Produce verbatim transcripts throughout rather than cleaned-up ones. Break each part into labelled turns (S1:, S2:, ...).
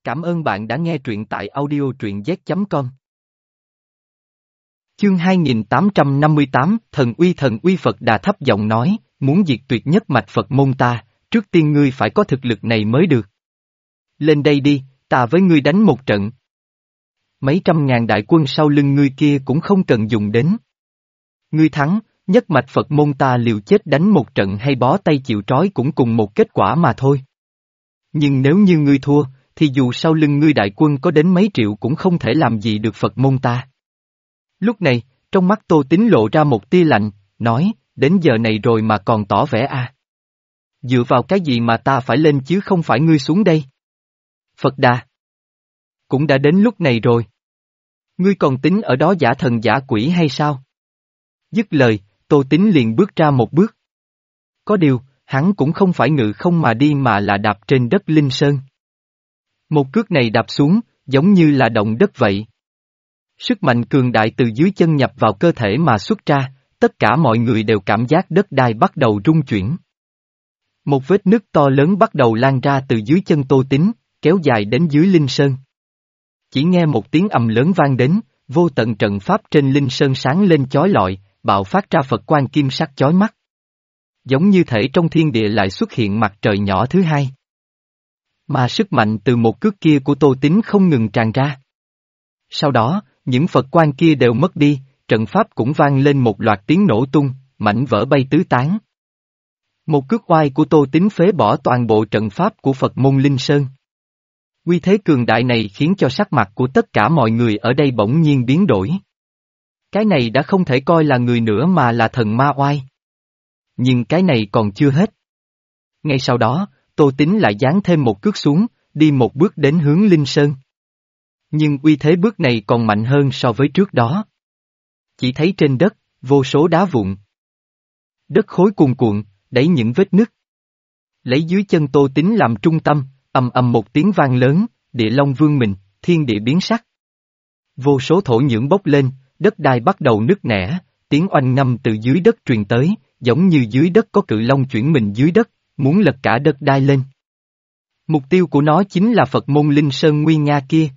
S1: Cảm ơn bạn đã nghe truyện tại audio truyện z chấm com. Chương hai nghìn tám trăm năm mươi tám, Thần uy thần uy Phật Đà thấp giọng nói, muốn diệt tuyệt nhất mạch Phật môn ta, trước tiên ngươi phải có thực lực này mới được. Lên đây đi, ta với ngươi đánh một trận. Mấy trăm ngàn đại quân sau lưng ngươi kia cũng không cần dùng đến. Ngươi thắng, nhất mạch Phật môn ta liều chết đánh một trận hay bó tay chịu trói cũng cùng một kết quả mà thôi. Nhưng nếu như ngươi thua, thì dù sau lưng ngươi đại quân có đến mấy triệu cũng không thể làm gì được Phật môn ta. Lúc này, trong mắt Tô Tín lộ ra một tia lạnh, nói, đến giờ này rồi mà còn tỏ vẻ à. Dựa vào cái gì mà ta phải lên chứ không phải ngươi xuống đây? Phật Đà. Cũng đã đến lúc này rồi. Ngươi còn tính ở đó giả thần giả quỷ hay sao? Dứt lời, Tô Tín liền bước ra một bước. Có điều, hắn cũng không phải ngự không mà đi mà là đạp trên đất Linh Sơn. Một cước này đạp xuống, giống như là động đất vậy. Sức mạnh cường đại từ dưới chân nhập vào cơ thể mà xuất ra, tất cả mọi người đều cảm giác đất đai bắt đầu rung chuyển. Một vết nứt to lớn bắt đầu lan ra từ dưới chân Tô Tín, kéo dài đến dưới Linh Sơn. Chỉ nghe một tiếng ầm lớn vang đến, vô tận trận pháp trên Linh Sơn sáng lên chói lọi, bạo phát ra Phật quang kim sắc chói mắt. Giống như thể trong thiên địa lại xuất hiện mặt trời nhỏ thứ hai. Mà sức mạnh từ một cước kia của Tô Tín không ngừng tràn ra. Sau đó, những Phật quang kia đều mất đi, trận pháp cũng vang lên một loạt tiếng nổ tung, mảnh vỡ bay tứ tán. Một cước oai của Tô Tín phế bỏ toàn bộ trận pháp của Phật môn Linh Sơn. Uy thế cường đại này khiến cho sắc mặt của tất cả mọi người ở đây bỗng nhiên biến đổi. Cái này đã không thể coi là người nữa mà là thần ma oai. Nhưng cái này còn chưa hết. Ngay sau đó, Tô Tín lại giáng thêm một cước xuống, đi một bước đến hướng Linh Sơn. Nhưng uy thế bước này còn mạnh hơn so với trước đó. Chỉ thấy trên đất, vô số đá vụn. Đất khối cuồn cuộn, đẩy những vết nứt. Lấy dưới chân Tô Tín làm trung tâm, ầm ầm một tiếng vang lớn, địa long vương mình, thiên địa biến sắc. Vô số thổ nhưỡng bốc lên, đất đai bắt đầu nứt nẻ, tiếng oanh ngâm từ dưới đất truyền tới, giống như dưới đất có cự long chuyển mình dưới đất, muốn lật cả đất đai lên. Mục tiêu của nó chính là Phật môn Linh Sơn nguy nga kia.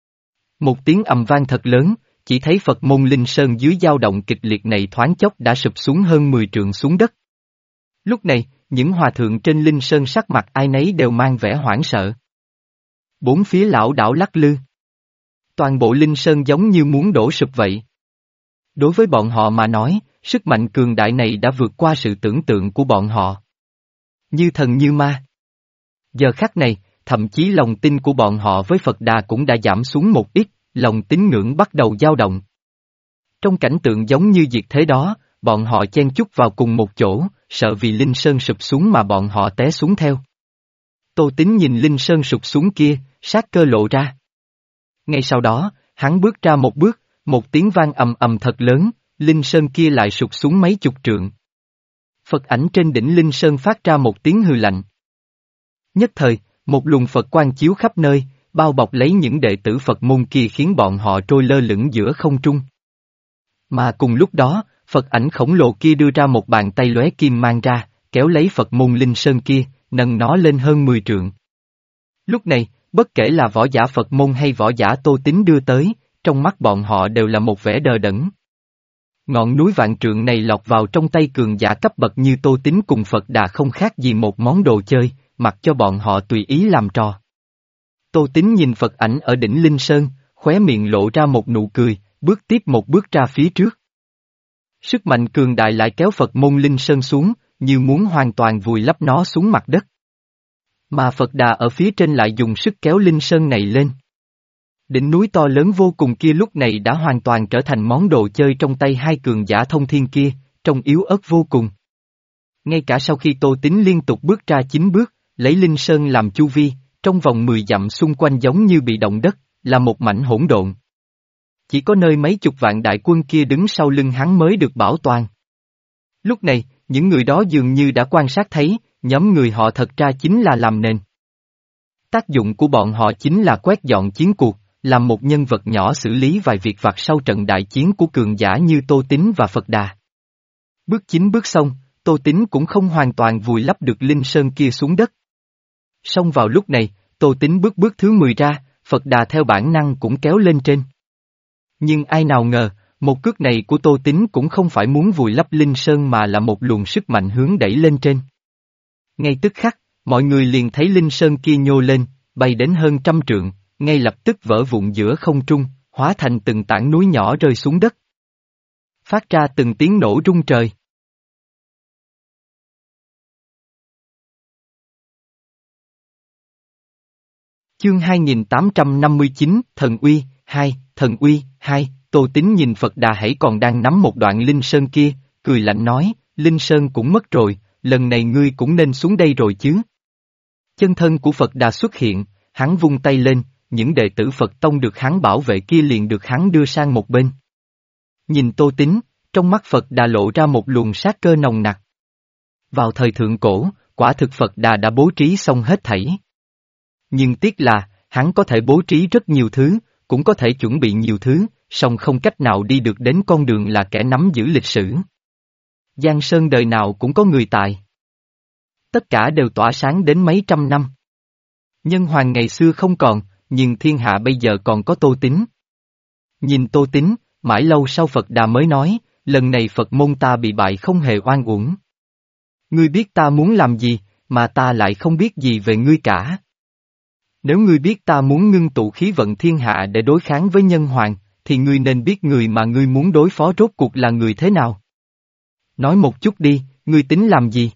S1: Một tiếng ầm vang thật lớn, chỉ thấy Phật môn Linh Sơn dưới dao động kịch liệt này thoáng chốc đã sụp xuống hơn mười trượng xuống đất. Lúc này, những hòa thượng trên Linh Sơn sắc mặt ai nấy đều mang vẻ hoảng sợ. Bốn phía lão đảo lắc lư. Toàn bộ Linh Sơn giống như muốn đổ sụp vậy. Đối với bọn họ mà nói, sức mạnh cường đại này đã vượt qua sự tưởng tượng của bọn họ. Như thần như ma. Giờ khắc này, thậm chí lòng tin của bọn họ với Phật Đà cũng đã giảm xuống một ít, lòng tín ngưỡng bắt đầu dao động. Trong cảnh tượng giống như diệt thế đó, bọn họ chen chúc vào cùng một chỗ, sợ vì Linh Sơn sụp xuống mà bọn họ té xuống theo. Tô Tín nhìn Linh Sơn sụp xuống kia, sát cơ lộ ra. Ngay sau đó, hắn bước ra một bước, một tiếng vang ầm ầm thật lớn, Linh Sơn kia lại sụp xuống mấy chục trượng. Phật ảnh trên đỉnh Linh Sơn phát ra một tiếng hừ lạnh. Nhất thời, một luồng Phật quang chiếu khắp nơi, bao bọc lấy những đệ tử Phật môn kia khiến bọn họ trôi lơ lửng giữa không trung. Mà cùng lúc đó, Phật ảnh khổng lồ kia đưa ra một bàn tay lóe kim mang ra, kéo lấy Phật môn Linh Sơn kia, nâng nó lên hơn mười trượng. Lúc này, bất kể là võ giả Phật môn hay võ giả Tô Tín đưa tới, trong mắt bọn họ đều là một vẻ đờ đẫn. Ngọn núi vạn trượng này lọt vào trong tay cường giả cấp bậc như Tô Tín cùng Phật Đà không khác gì một món đồ chơi, mặc cho bọn họ tùy ý làm trò. Tô Tín nhìn Phật ảnh ở đỉnh Linh Sơn, khóe miệng lộ ra một nụ cười, bước tiếp một bước ra phía trước. Sức mạnh cường đại lại kéo Phật môn Linh Sơn xuống, như muốn hoàn toàn vùi lấp nó xuống mặt đất. Mà Phật Đà ở phía trên lại dùng sức kéo Linh Sơn này lên. Đỉnh núi to lớn vô cùng kia lúc này đã hoàn toàn trở thành món đồ chơi trong tay hai cường giả thông thiên kia, trông yếu ớt vô cùng. Ngay cả sau khi Tô Tín liên tục bước ra chín bước, lấy Linh Sơn làm chu vi, trong vòng mười dặm xung quanh giống như bị động đất, là một mảnh hỗn độn. Chỉ có nơi mấy chục vạn đại quân kia đứng sau lưng hắn mới được bảo toàn. Lúc này, những người đó dường như đã quan sát thấy, nhóm người họ thật ra chính là làm nền. Tác dụng của bọn họ chính là quét dọn chiến cuộc, làm một nhân vật nhỏ xử lý vài việc vặt sau trận đại chiến của cường giả như Tô Tín và Phật Đà. Bước chín bước xong, Tô Tín cũng không hoàn toàn vùi lấp được Linh Sơn kia xuống đất. Song vào lúc này, Tô Tín bước bước thứ mười ra, Phật Đà theo bản năng cũng kéo lên trên. Nhưng ai nào ngờ, một cước này của Tô Tín cũng không phải muốn vùi lấp Linh Sơn mà là một luồng sức mạnh hướng đẩy lên trên. Ngay tức khắc, mọi người liền thấy Linh Sơn kia nhô lên, bay đến hơn trăm trượng, ngay lập tức vỡ vụn giữa không trung, hóa thành từng tảng núi nhỏ rơi xuống đất. Phát ra từng tiếng nổ rung trời. Chương hai nghìn tám trăm năm mươi chín, Thần Uy, hai, Thần Uy, hai, Tô Tín nhìn Phật Đà hãy còn đang nắm một đoạn Linh Sơn kia, cười lạnh nói, Linh Sơn cũng mất rồi, lần này ngươi cũng nên xuống đây rồi chứ. Chân thân của Phật Đà xuất hiện, hắn vung tay lên, những đệ tử Phật Tông được hắn bảo vệ kia liền được hắn đưa sang một bên. Nhìn Tô Tín, trong mắt Phật Đà lộ ra một luồng sát cơ nồng nặc. Vào thời thượng cổ, quả thực Phật Đà đã bố trí xong hết thảy. Nhưng tiếc là, hắn có thể bố trí rất nhiều thứ, cũng có thể chuẩn bị nhiều thứ, song không cách nào đi được đến con đường là kẻ nắm giữ lịch sử. Giang Sơn đời nào cũng có người tài. Tất cả đều tỏa sáng đến mấy trăm năm. Nhân hoàng ngày xưa không còn, nhưng thiên hạ bây giờ còn có Tô Tín. Nhìn Tô Tín, mãi lâu sau Phật Đà mới nói, lần này Phật môn ta bị bại không hề oan uổng. Ngươi biết ta muốn làm gì, mà ta lại không biết gì về ngươi cả. Nếu ngươi biết ta muốn ngưng tụ khí vận thiên hạ để đối kháng với nhân hoàng, thì ngươi nên biết người mà ngươi muốn đối phó rốt cuộc là người thế nào. Nói một chút đi, ngươi tính làm gì?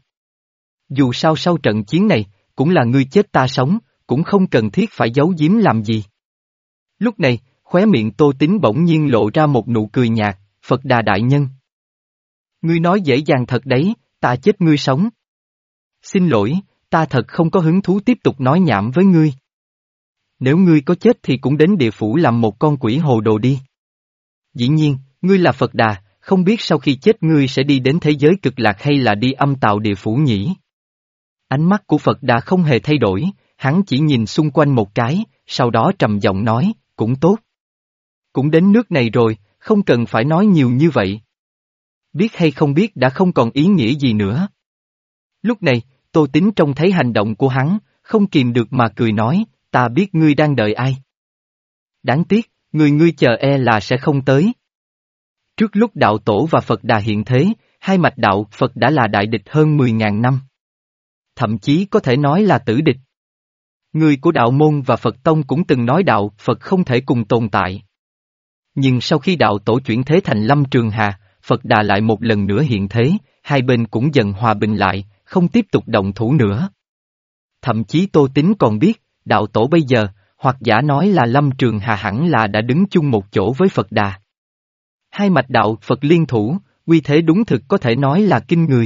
S1: Dù sao sau trận chiến này, cũng là ngươi chết ta sống, cũng không cần thiết phải giấu giếm làm gì. Lúc này, khóe miệng Tô Tín bỗng nhiên lộ ra một nụ cười nhạt, Phật Đà đại nhân. Ngươi nói dễ dàng thật đấy, ta chết ngươi sống. Xin lỗi, ta thật không có hứng thú tiếp tục nói nhảm với ngươi. Nếu ngươi có chết thì cũng đến địa phủ làm một con quỷ hồ đồ đi. Dĩ nhiên, ngươi là Phật Đà, không biết sau khi chết ngươi sẽ đi đến thế giới cực lạc hay là đi âm tào địa phủ nhỉ? Ánh mắt của Phật Đà không hề thay đổi, hắn chỉ nhìn xung quanh một cái, sau đó trầm giọng nói, cũng tốt. Cũng đến nước này rồi, không cần phải nói nhiều như vậy. Biết hay không biết đã không còn ý nghĩa gì nữa. Lúc này, Tô Tín trông thấy hành động của hắn, không kìm được mà cười nói, ta biết ngươi đang đợi ai. Đáng tiếc, người ngươi chờ e là sẽ không tới. Trước lúc đạo tổ và Phật Đà hiện thế, hai mạch đạo Phật đã là đại địch hơn mười ngàn năm. Thậm chí có thể nói là tử địch. Người của đạo môn và Phật Tông cũng từng nói đạo Phật không thể cùng tồn tại. Nhưng sau khi đạo tổ chuyển thế thành Lâm Trường Hà, Phật Đà lại một lần nữa hiện thế, hai bên cũng dần hòa bình lại, không tiếp tục động thủ nữa. Thậm chí Tô Tín còn biết, đạo tổ bây giờ, hoặc giả nói là Lâm Trường Hà hẳn là đã đứng chung một chỗ với Phật Đà. Hai mạch đạo Phật liên thủ, uy thế đúng thực có thể nói là kinh người.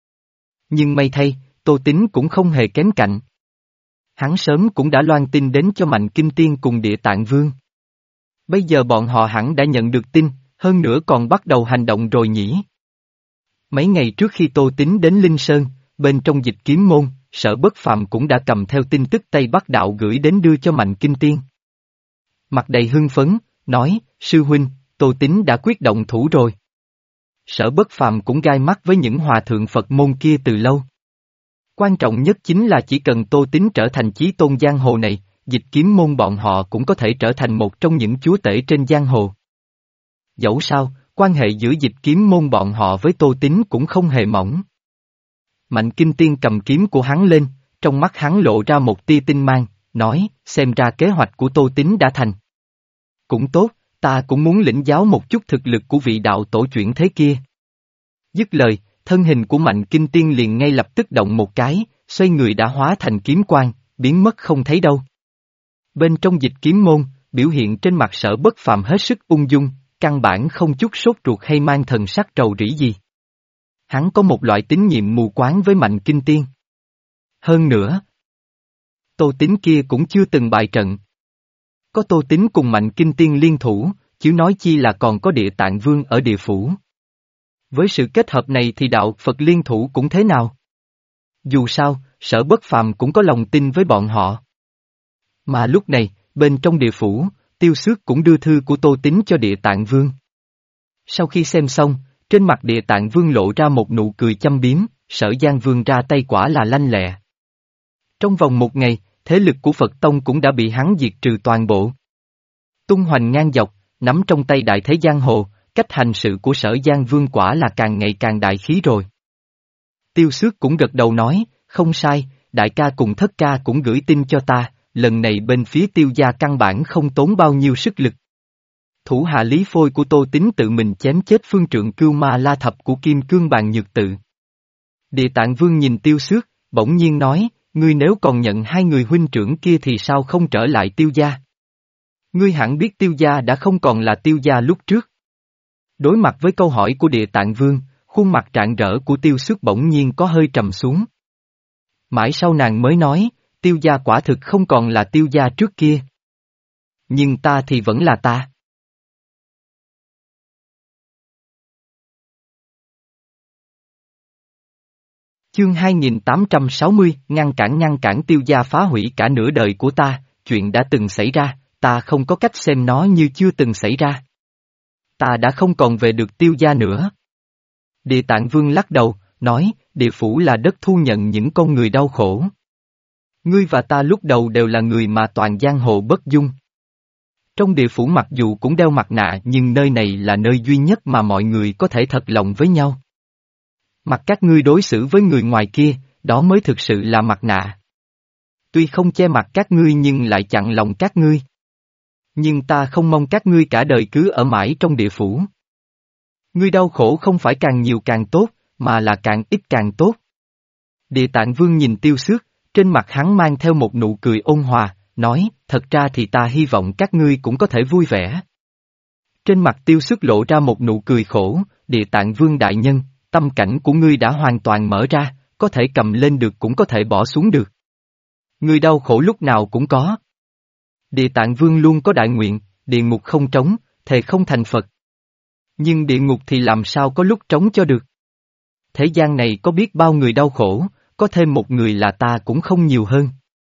S1: Nhưng may thay, Tô Tín cũng không hề kém cạnh. Hắn sớm cũng đã loan tin đến cho Mạnh Kinh Tiên cùng Địa Tạng Vương. Bây giờ bọn họ hẳn đã nhận được tin, hơn nữa còn bắt đầu hành động rồi nhỉ. Mấy ngày trước khi Tô Tín đến Linh Sơn, bên trong Dịch Kiếm Môn, Sở Bất Phàm cũng đã cầm theo tin tức Tây Bắc Đạo gửi đến đưa cho Mạnh Kinh Tiên. Mặt đầy hưng phấn, nói, sư huynh, Tô Tín đã quyết động thủ rồi. Sở Bất Phàm cũng gai mắt với những hòa thượng Phật môn kia từ lâu. Quan trọng nhất chính là chỉ cần Tô Tín trở thành chí tôn giang hồ này, Dịch Kiếm Môn bọn họ cũng có thể trở thành một trong những chúa tể trên giang hồ. Dẫu sao, quan hệ giữa Dịch Kiếm Môn bọn họ với Tô Tín cũng không hề mỏng. Mạnh Kinh Tiên cầm kiếm của hắn lên, trong mắt hắn lộ ra một tia tinh mang, nói, xem ra kế hoạch của Tô Tín đã thành. Cũng tốt, ta cũng muốn lĩnh giáo một chút thực lực của vị đạo tổ chuyển thế kia. Dứt lời, thân hình của Mạnh Kinh Tiên liền ngay lập tức động một cái, xoay người đã hóa thành kiếm quang, biến mất không thấy đâu. Bên trong Dịch Kiếm Môn, biểu hiện trên mặt Sở Bất Phàm hết sức ung dung, căn bản không chút sốt ruột hay mang thần sắc trầu rĩ gì. Hắn có một loại tín nhiệm mù quáng với Mạnh Kinh Tiên. Hơn nữa, Tô Tín kia cũng chưa từng bại trận. Có Tô Tín cùng Mạnh Kinh Tiên liên thủ, chứ nói chi là còn có Địa Tạng Vương ở địa phủ. Với sự kết hợp này thì đạo Phật liên thủ cũng thế nào? Dù sao, Sở Bất Phàm cũng có lòng tin với bọn họ. Mà lúc này, bên trong địa phủ, Tiêu Xước cũng đưa thư của Tô Tín cho Địa Tạng Vương. Sau khi xem xong, trên mặt Địa Tạng Vương lộ ra một nụ cười châm biếm, Sở Giang Vương ra tay quả là lanh lẹ. Trong vòng một ngày, thế lực của Phật Tông cũng đã bị hắn diệt trừ toàn bộ. Tung hoành ngang dọc, nắm trong tay đại thế giang hồ, cách hành sự của Sở Giang Vương quả là càng ngày càng đại khí rồi. Tiêu Xước cũng gật đầu nói, không sai, đại ca cùng thất ca cũng gửi tin cho ta, lần này bên phía Tiêu gia căn bản không tốn bao nhiêu sức lực. Thủ hạ Lý Phôi của Tô Tín tự mình chém chết phương trượng Cưu Ma La Thập của Kim Cương Bàn Nhược Tự. Địa Tạng Vương nhìn Tiêu Xước, bỗng nhiên nói, ngươi nếu còn nhận hai người huynh trưởng kia thì sao không trở lại Tiêu gia? Ngươi hẳn biết Tiêu gia đã không còn là Tiêu gia lúc trước. Đối mặt với câu hỏi của Địa Tạng Vương, khuôn mặt rạng rỡ của Tiêu Xước bỗng nhiên có hơi trầm xuống. Mãi sau nàng mới nói, Tiêu gia quả thực không còn là Tiêu gia trước kia. Nhưng ta thì vẫn là ta. Chương hai nghìn tám trăm sáu mươi, ngăn cản ngăn cản Tiêu gia phá hủy cả nửa đời của ta, chuyện đã từng xảy ra, ta không có cách xem nó như chưa từng xảy ra. Ta đã không còn về được Tiêu gia nữa. Địa Tạng Vương lắc đầu, nói, địa phủ là đất thu nhận những con người đau khổ. Ngươi và ta lúc đầu đều là người mà toàn giang hồ bất dung. Trong địa phủ mặc dù cũng đeo mặt nạ nhưng nơi này là nơi duy nhất mà mọi người có thể thật lòng với nhau. Mặt các ngươi đối xử với người ngoài kia, đó mới thực sự là mặt nạ. Tuy không che mặt các ngươi nhưng lại chặn lòng các ngươi. Nhưng ta không mong các ngươi cả đời cứ ở mãi trong địa phủ. Ngươi đau khổ không phải càng nhiều càng tốt, mà là càng ít càng tốt. Địa Tạng Vương nhìn Tiêu Xước, trên mặt hắn mang theo một nụ cười ôn hòa, nói, thật ra thì ta hy vọng các ngươi cũng có thể vui vẻ. Trên mặt Tiêu Xước lộ ra một nụ cười khổ, Địa Tạng Vương đại nhân, tâm cảnh của ngươi đã hoàn toàn mở ra, có thể cầm lên được cũng có thể bỏ xuống được. Ngươi đau khổ lúc nào cũng có. Địa Tạng Vương luôn có đại nguyện, địa ngục không trống, thề không thành Phật. Nhưng địa ngục thì làm sao có lúc trống cho được. Thế gian này có biết bao người đau khổ, có thêm một người là ta cũng không nhiều hơn.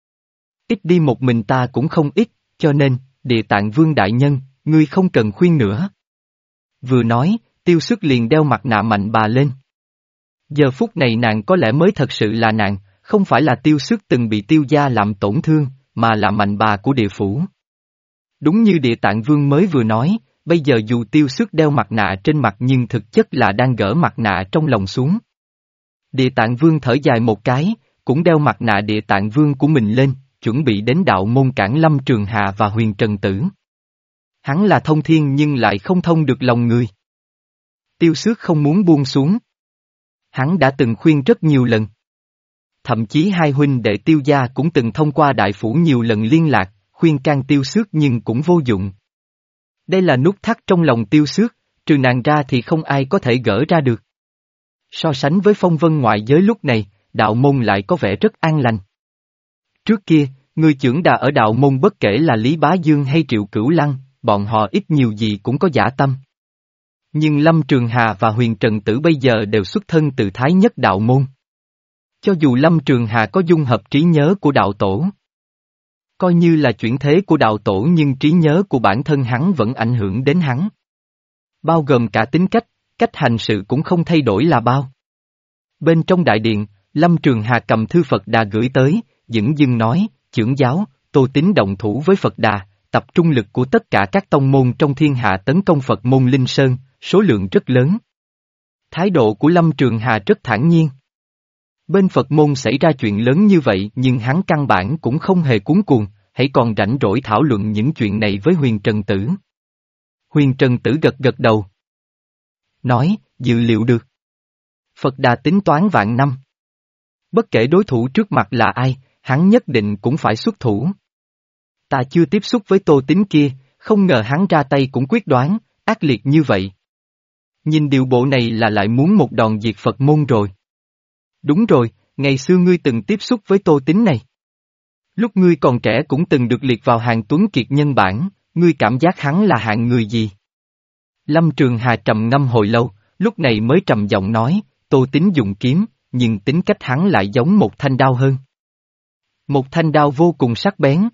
S1: Ít đi một mình ta cũng không ít, cho nên, Địa Tạng Vương đại nhân, ngươi không cần khuyên nữa. Vừa nói, Tiêu Xước liền đeo mặt nạ mạnh bà lên. Giờ phút này nàng có lẽ mới thật sự là nàng, không phải là Tiêu Xước từng bị Tiêu gia làm tổn thương, mà là mạnh bà của địa phủ. Đúng như Địa Tạng Vương mới vừa nói, bây giờ dù Tiêu Xước đeo mặt nạ trên mặt nhưng thực chất là đang gỡ mặt nạ trong lòng xuống. Địa Tạng Vương thở dài một cái, cũng đeo mặt nạ Địa Tạng Vương của mình lên, chuẩn bị đến đạo môn cản Lâm Trường Hà và Huyền Trần Tử. Hắn là thông thiên nhưng lại không thông được lòng người. Tiêu Xước không muốn buông xuống. Hắn đã từng khuyên rất nhiều lần. Thậm chí hai huynh đệ Tiêu gia cũng từng thông qua đại phủ nhiều lần liên lạc, khuyên can Tiêu Xước nhưng cũng vô dụng. Đây là nút thắt trong lòng Tiêu Xước, trừ nàng ra thì không ai có thể gỡ ra được. So sánh với phong vân ngoại giới lúc này, đạo môn lại có vẻ rất an lành. Trước kia, người trưởng đà ở đạo môn bất kể là Lý Bá Dương hay Triệu Cửu Lăng, bọn họ ít nhiều gì cũng có dã tâm. Nhưng Lâm Trường Hà và Huyền Trần Tử bây giờ đều xuất thân từ Thái Nhất đạo môn. Cho dù Lâm Trường Hà có dung hợp trí nhớ của đạo tổ, coi như là chuyển thế của đạo tổ nhưng trí nhớ của bản thân hắn vẫn ảnh hưởng đến hắn. Bao gồm cả tính cách, cách hành sự cũng không thay đổi là bao. Bên trong đại điện, Lâm Trường Hà cầm thư Phật Đà gửi tới, dửng dưng nói, trưởng giáo, Tô Tín động thủ với Phật Đà, tập trung lực của tất cả các tông môn trong thiên hạ tấn công Phật môn Linh Sơn, số lượng rất lớn. Thái độ của Lâm Trường Hà rất thản nhiên. Bên Phật môn xảy ra chuyện lớn như vậy nhưng hắn căn bản cũng không hề cuống cuồng, hãy còn rảnh rỗi thảo luận những chuyện này với Huyền Trần Tử. Huyền Trần Tử gật gật đầu. Nói, dự liệu được. Phật Đà tính toán vạn năm. Bất kể đối thủ trước mặt là ai, hắn nhất định cũng phải xuất thủ. Ta chưa tiếp xúc với Tô Tín kia, không ngờ hắn ra tay cũng quyết đoán, ác liệt như vậy. Nhìn điều bộ này là lại muốn một đòn diệt Phật môn rồi. Đúng rồi, ngày xưa ngươi từng tiếp xúc với Tô Tín này. Lúc ngươi còn trẻ cũng từng được liệt vào hàng tuấn kiệt nhân bản, ngươi cảm giác hắn là hạng người gì? Lâm Trường Hà trầm ngâm hồi lâu, lúc này mới trầm giọng nói, Tô Tín dùng kiếm, nhưng tính cách hắn lại giống một thanh đao hơn. Một thanh đao vô cùng sắc bén.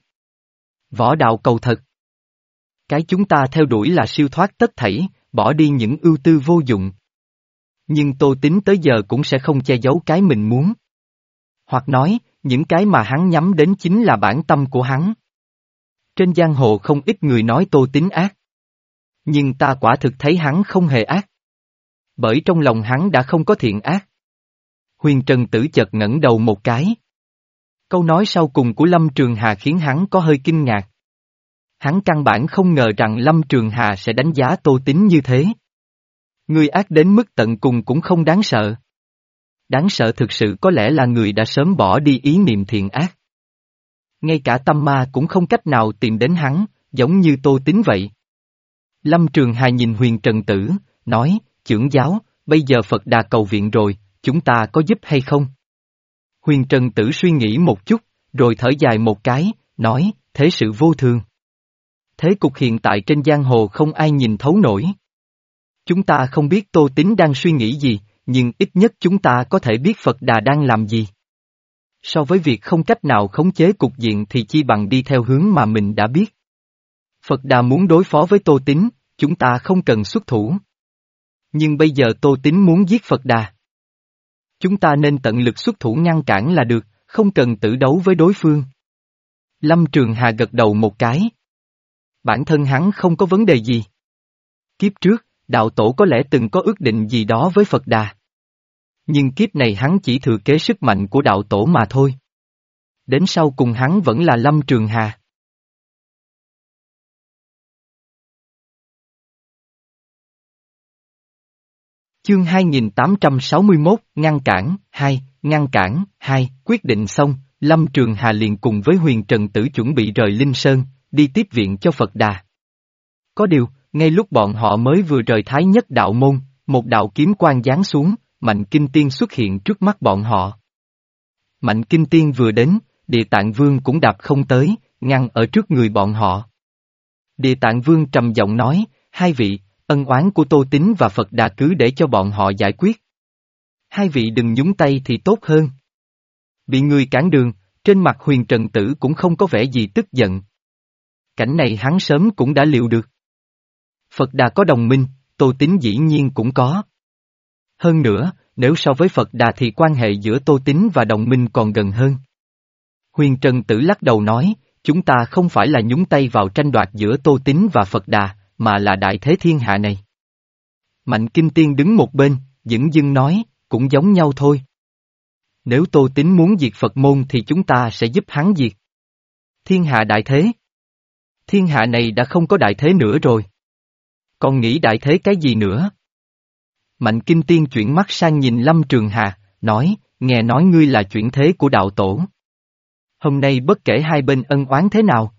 S1: Võ đạo cầu thật. Cái chúng ta theo đuổi là siêu thoát tất thảy, bỏ đi những ưu tư vô dụng. Nhưng Tô Tín tới giờ cũng sẽ không che giấu cái mình muốn. Hoặc nói, những cái mà hắn nhắm đến chính là bản tâm của hắn. Trên giang hồ không ít người nói Tô Tín ác. Nhưng ta quả thực thấy hắn không hề ác. Bởi trong lòng hắn đã không có thiện ác. Huyền Trần Tử chợt ngẩng đầu một cái. Câu nói sau cùng của Lâm Trường Hà khiến hắn có hơi kinh ngạc. Hắn căn bản không ngờ rằng Lâm Trường Hà sẽ đánh giá Tô Tín như thế. Người ác đến mức tận cùng cũng không đáng sợ. Đáng sợ thực sự có lẽ là người đã sớm bỏ đi ý niệm thiện ác. Ngay cả tâm ma cũng không cách nào tìm đến hắn, giống như Tô Tín vậy. Lâm Trường Hà nhìn Huyền Trần Tử, nói, trưởng giáo, bây giờ Phật Đà cầu viện rồi, chúng ta có giúp hay không? Huyền Trần Tử suy nghĩ một chút, rồi thở dài một cái, nói, thế sự vô thường. Thế cục hiện tại trên giang hồ không ai nhìn thấu nổi. Chúng ta không biết Tô Tín đang suy nghĩ gì, nhưng ít nhất chúng ta có thể biết Phật Đà đang làm gì. So với việc không cách nào khống chế cục diện thì chi bằng đi theo hướng mà mình đã biết. Phật Đà muốn đối phó với Tô Tín, chúng ta không cần xuất thủ. Nhưng bây giờ Tô Tín muốn giết Phật Đà. Chúng ta nên tận lực xuất thủ ngăn cản là được, không cần tử đấu với đối phương. Lâm Trường Hà gật đầu một cái. Bản thân hắn không có vấn đề gì. Kiếp trước, đạo tổ có lẽ từng có ước định gì đó với Phật Đà. Nhưng kiếp này hắn chỉ thừa kế sức mạnh của đạo tổ mà thôi. Đến sau cùng hắn vẫn là Lâm Trường Hà. Chương hai nghìn tám trăm sáu mươi mốt, ngăn cản, hai, ngăn cản, hai, quyết định xong, Lâm Trường Hà liền cùng với Huyền Trần Tử chuẩn bị rời Linh Sơn, đi tiếp viện cho Phật Đà. Có điều, ngay lúc bọn họ mới vừa rời Thái Nhất đạo môn, một đạo kiếm quang giáng xuống, Mạnh Kinh Tiên xuất hiện trước mắt bọn họ. Mạnh Kinh Tiên vừa đến, Địa Tạng Vương cũng đạp không tới, ngăn ở trước người bọn họ. Địa Tạng Vương trầm giọng nói, hai vị, ân oán của Tô Tín và Phật Đà cứ để cho bọn họ giải quyết. Hai vị đừng nhúng tay thì tốt hơn. Bị người cản đường, trên mặt Huyền Trần Tử cũng không có vẻ gì tức giận. Cảnh này hắn sớm cũng đã liệu được. Phật Đà có đồng minh, Tô Tín dĩ nhiên cũng có. Hơn nữa, nếu so với Phật Đà thì quan hệ giữa Tô Tín và đồng minh còn gần hơn. Huyền Trần Tử lắc đầu nói, chúng ta không phải là nhúng tay vào tranh đoạt giữa Tô Tín và Phật Đà, mà là đại thế thiên hạ này. Mạnh Kinh Tiên đứng một bên, dửng dưng nói, cũng giống nhau thôi. Nếu Tô Tín muốn diệt Phật môn thì chúng ta sẽ giúp hắn diệt. Thiên hạ đại thế. Thiên hạ này đã không có đại thế nữa rồi. Còn nghĩ đại thế cái gì nữa? Mạnh Kinh Tiên chuyển mắt sang nhìn Lâm Trường Hà, nói, nghe nói ngươi là chuyển thế của đạo tổ. Hôm nay bất kể hai bên ân oán thế nào.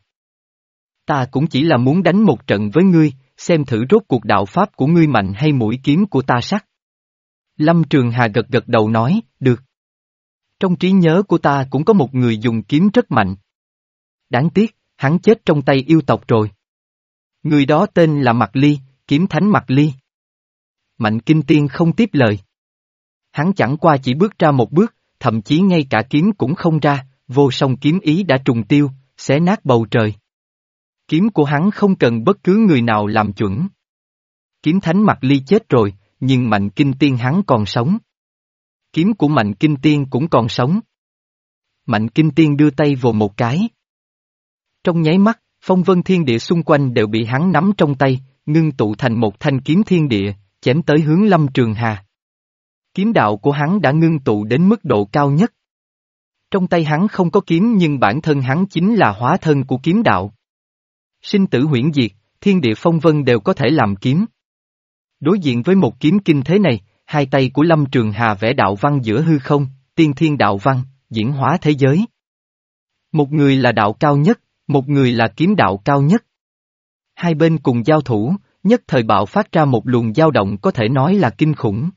S1: Ta cũng chỉ là muốn đánh một trận với ngươi, xem thử rốt cuộc đạo pháp của ngươi mạnh hay mũi kiếm của ta sắc. Lâm Trường Hà gật gật đầu nói, được. Trong trí nhớ của ta cũng có một người dùng kiếm rất mạnh. Đáng tiếc, hắn chết trong tay yêu tộc rồi. Người đó tên là Mạc Ly, kiếm thánh Mạc Ly. Mạnh Kinh Tiên không tiếp lời. Hắn chẳng qua chỉ bước ra một bước, thậm chí ngay cả kiếm cũng không ra, vô song kiếm ý đã trùng tiêu, xé nát bầu trời. Kiếm của hắn không cần bất cứ người nào làm chuẩn. Kiếm thánh Mạc Ly chết rồi, nhưng Mạnh Kinh Tiên hắn còn sống. Kiếm của Mạnh Kinh Tiên cũng còn sống. Mạnh Kinh Tiên đưa tay vồ một cái. Trong nháy mắt, phong vân thiên địa xung quanh đều bị hắn nắm trong tay, ngưng tụ thành một thanh kiếm thiên địa, chém tới hướng Lâm Trường Hà. Kiếm đạo của hắn đã ngưng tụ đến mức độ cao nhất. Trong tay hắn không có kiếm nhưng bản thân hắn chính là hóa thân của kiếm đạo. Sinh tử huyễn diệt, thiên địa phong vân đều có thể làm kiếm. Đối diện với một kiếm kinh thế này, hai tay của Lâm Trường Hà vẽ đạo văn giữa hư không, tiên thiên đạo văn, diễn hóa thế giới. Một người là đạo cao nhất, một người là kiếm đạo cao nhất. Hai bên cùng giao thủ, nhất thời bạo phát ra một luồng dao động có thể nói là kinh khủng.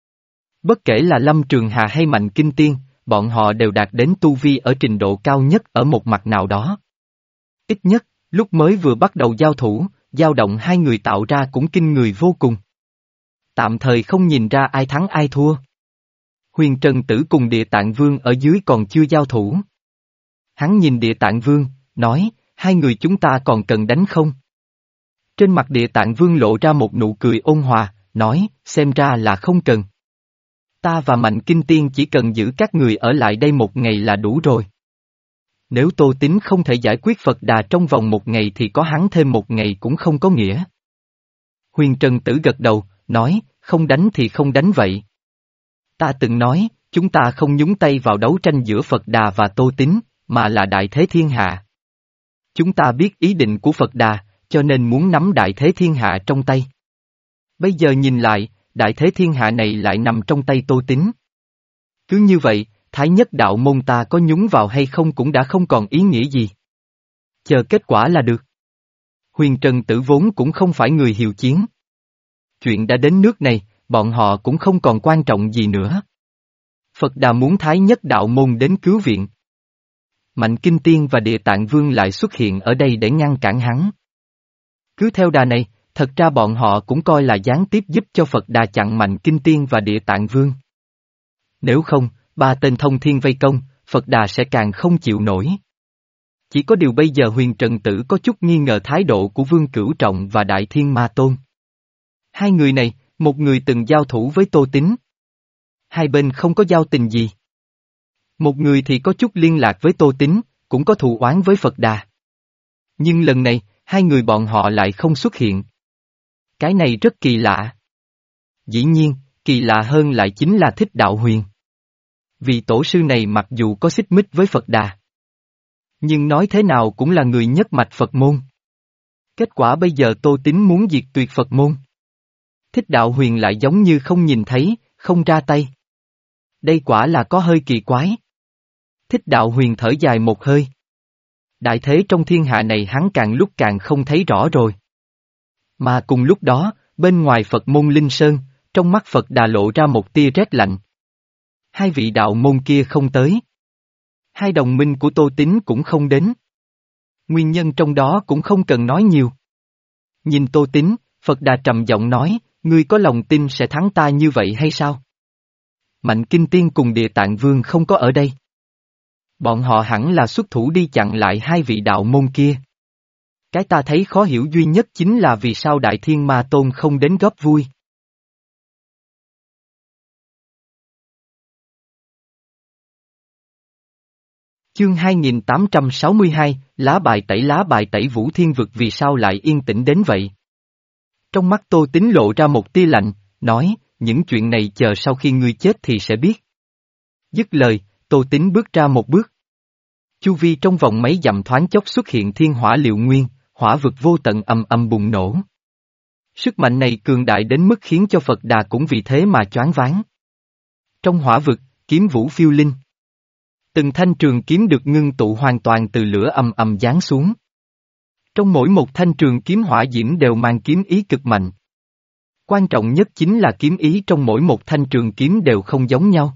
S1: Bất kể là Lâm Trường Hà hay Mạnh Kinh Tiên, bọn họ đều đạt đến tu vi ở trình độ cao nhất ở một mặt nào đó. Ít nhất, lúc mới vừa bắt đầu giao thủ, dao động hai người tạo ra cũng kinh người vô cùng. Tạm thời không nhìn ra ai thắng ai thua. Huyền Trần Tử cùng Địa Tạng Vương ở dưới còn chưa giao thủ. Hắn nhìn Địa Tạng Vương, nói, hai người chúng ta còn cần đánh không? Trên mặt Địa Tạng Vương lộ ra một nụ cười ôn hòa, nói, xem ra là không cần. Ta và Mạnh Kinh Tiên chỉ cần giữ các người ở lại đây một ngày là đủ rồi. Nếu Tô Tín không thể giải quyết Phật Đà trong vòng một ngày thì có hắn thêm một ngày cũng không có nghĩa. Huyền Trần Tử gật đầu, nói, không đánh thì không đánh vậy. Ta từng nói, chúng ta không nhúng tay vào đấu tranh giữa Phật Đà và Tô Tín, mà là đại thế thiên hạ. Chúng ta biết ý định của Phật Đà, cho nên muốn nắm đại thế thiên hạ trong tay. Bây giờ nhìn lại, đại thế thiên hạ này lại nằm trong tay Tô Tín. Cứ như vậy, Thái Nhất đạo môn ta có nhúng vào hay không cũng đã không còn ý nghĩa gì. Chờ kết quả là được. Huyền Trần Tử vốn cũng không phải người hiều chiến. Chuyện đã đến nước này, bọn họ cũng không còn quan trọng gì nữa. Phật Đà muốn Thái Nhất đạo môn đến cứu viện. Mạnh Kinh Tiên và Địa Tạng Vương lại xuất hiện ở đây để ngăn cản hắn. Cứ theo đà này, thật ra bọn họ cũng coi là gián tiếp giúp cho Phật Đà chặn Mạnh Kinh Tiên và Địa Tạng Vương. Nếu không, ba tên thông thiên vây công, Phật Đà sẽ càng không chịu nổi. Chỉ có điều bây giờ Huyền Trần Tử có chút nghi ngờ thái độ của Vương Cửu Trọng và Đại Thiên Ma Tôn. Hai người này, một người từng giao thủ với Tô Tín. Hai bên không có giao tình gì. Một người thì có chút liên lạc với Tô Tín, cũng có thù oán với Phật Đà. Nhưng lần này, hai người bọn họ lại không xuất hiện. Cái này rất kỳ lạ. Dĩ nhiên, kỳ lạ hơn lại chính là Thích Đạo Huyền. Vì tổ sư này mặc dù có xích mích với Phật Đà, nhưng nói thế nào cũng là người nhất mạch Phật môn. Kết quả bây giờ Tô Tín muốn diệt tuyệt Phật môn. Thích Đạo Huyền lại giống như không nhìn thấy, không ra tay. Đây quả là có hơi kỳ quái. Thích Đạo Huyền thở dài một hơi. Đại thế trong thiên hạ này hắn càng lúc càng không thấy rõ rồi. Mà cùng lúc đó, bên ngoài Phật môn Linh Sơn, trong mắt Phật Đà lộ ra một tia rét lạnh. Hai vị đạo môn kia không tới. Hai đồng minh của Tô Tín cũng không đến. Nguyên nhân trong đó cũng không cần nói nhiều. Nhìn Tô Tín, Phật Đà trầm giọng nói, ngươi có lòng tin sẽ thắng ta như vậy hay sao? Mạnh Kinh Tiên cùng Địa Tạng Vương không có ở đây. Bọn họ hẳn là xuất thủ đi chặn lại hai vị đạo môn kia. Cái ta thấy khó hiểu duy nhất chính là vì sao Đại Thiên Ma Tôn không đến góp vui. Chương hai nghìn tám trăm sáu mươi hai, lá bài tẩy lá bài tẩy Vũ Thiên Vực vì sao lại yên tĩnh đến vậy? Trong mắt Tô Tín lộ ra một tia lạnh, nói, những chuyện này chờ sau khi ngươi chết thì sẽ biết. Dứt lời, Tô Tín bước ra một bước. Chu vi trong vòng mấy dặm thoáng chốc xuất hiện thiên hỏa liệu nguyên, hỏa vực vô tận ầm ầm bùng nổ. Sức mạnh này cường đại đến mức khiến cho Phật Đà cũng vì thế mà choáng váng. Trong hỏa vực, kiếm vũ phiêu linh. Từng thanh trường kiếm được ngưng tụ hoàn toàn từ lửa ầm ầm giáng xuống. Trong mỗi một thanh trường kiếm hỏa diễm đều mang kiếm ý cực mạnh. Quan trọng nhất chính là kiếm ý trong mỗi một thanh trường kiếm đều không giống nhau.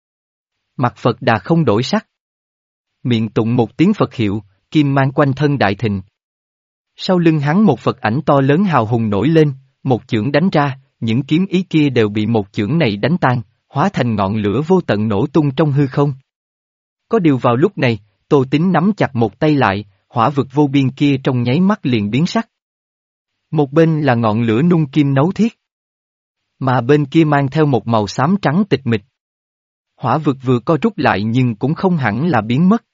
S1: Mặt Phật Đà không đổi sắc. Miệng tụng một tiếng Phật hiệu, kim mang quanh thân đại thịnh. Sau lưng hắn một Phật ảnh to lớn hào hùng nổi lên, một chưởng đánh ra, những kiếm ý kia đều bị một chưởng này đánh tan, hóa thành ngọn lửa vô tận nổ tung trong hư không. Có điều vào lúc này, Tô Tín nắm chặt một tay lại, hỏa vực vô biên kia trong nháy mắt liền biến sắc. Một bên là ngọn lửa nung kim nấu thiết, mà bên kia mang theo một màu xám trắng tịch mịch. Hỏa vực vừa co rút lại nhưng cũng không hẳn là biến mất,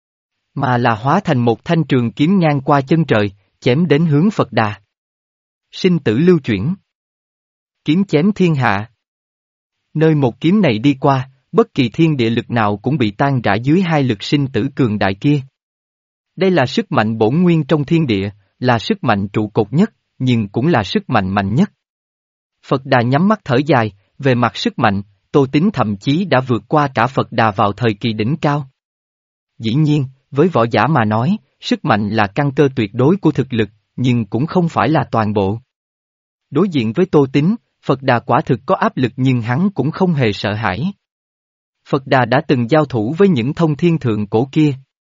S1: mà là hóa thành một thanh trường kiếm ngang qua chân trời, chém đến hướng Phật Đà. Sinh tử lưu chuyển. Kiếm chém thiên hạ. Nơi một kiếm này đi qua, bất kỳ thiên địa lực nào cũng bị tan rã dưới hai lực sinh tử cường đại kia. Đây là sức mạnh bổn nguyên trong thiên địa, là sức mạnh trụ cột nhất, nhưng cũng là sức mạnh mạnh nhất. Phật Đà nhắm mắt thở dài, về mặt sức mạnh, Tô Tín thậm chí đã vượt qua cả Phật Đà vào thời kỳ đỉnh cao. Dĩ nhiên, với võ giả mà nói, sức mạnh là căn cơ tuyệt đối của thực lực, nhưng cũng không phải là toàn bộ. Đối diện với Tô Tín, Phật Đà quả thực có áp lực nhưng hắn cũng không hề sợ hãi. Phật Đà đã từng giao thủ với những thông thiên thượng cổ kia.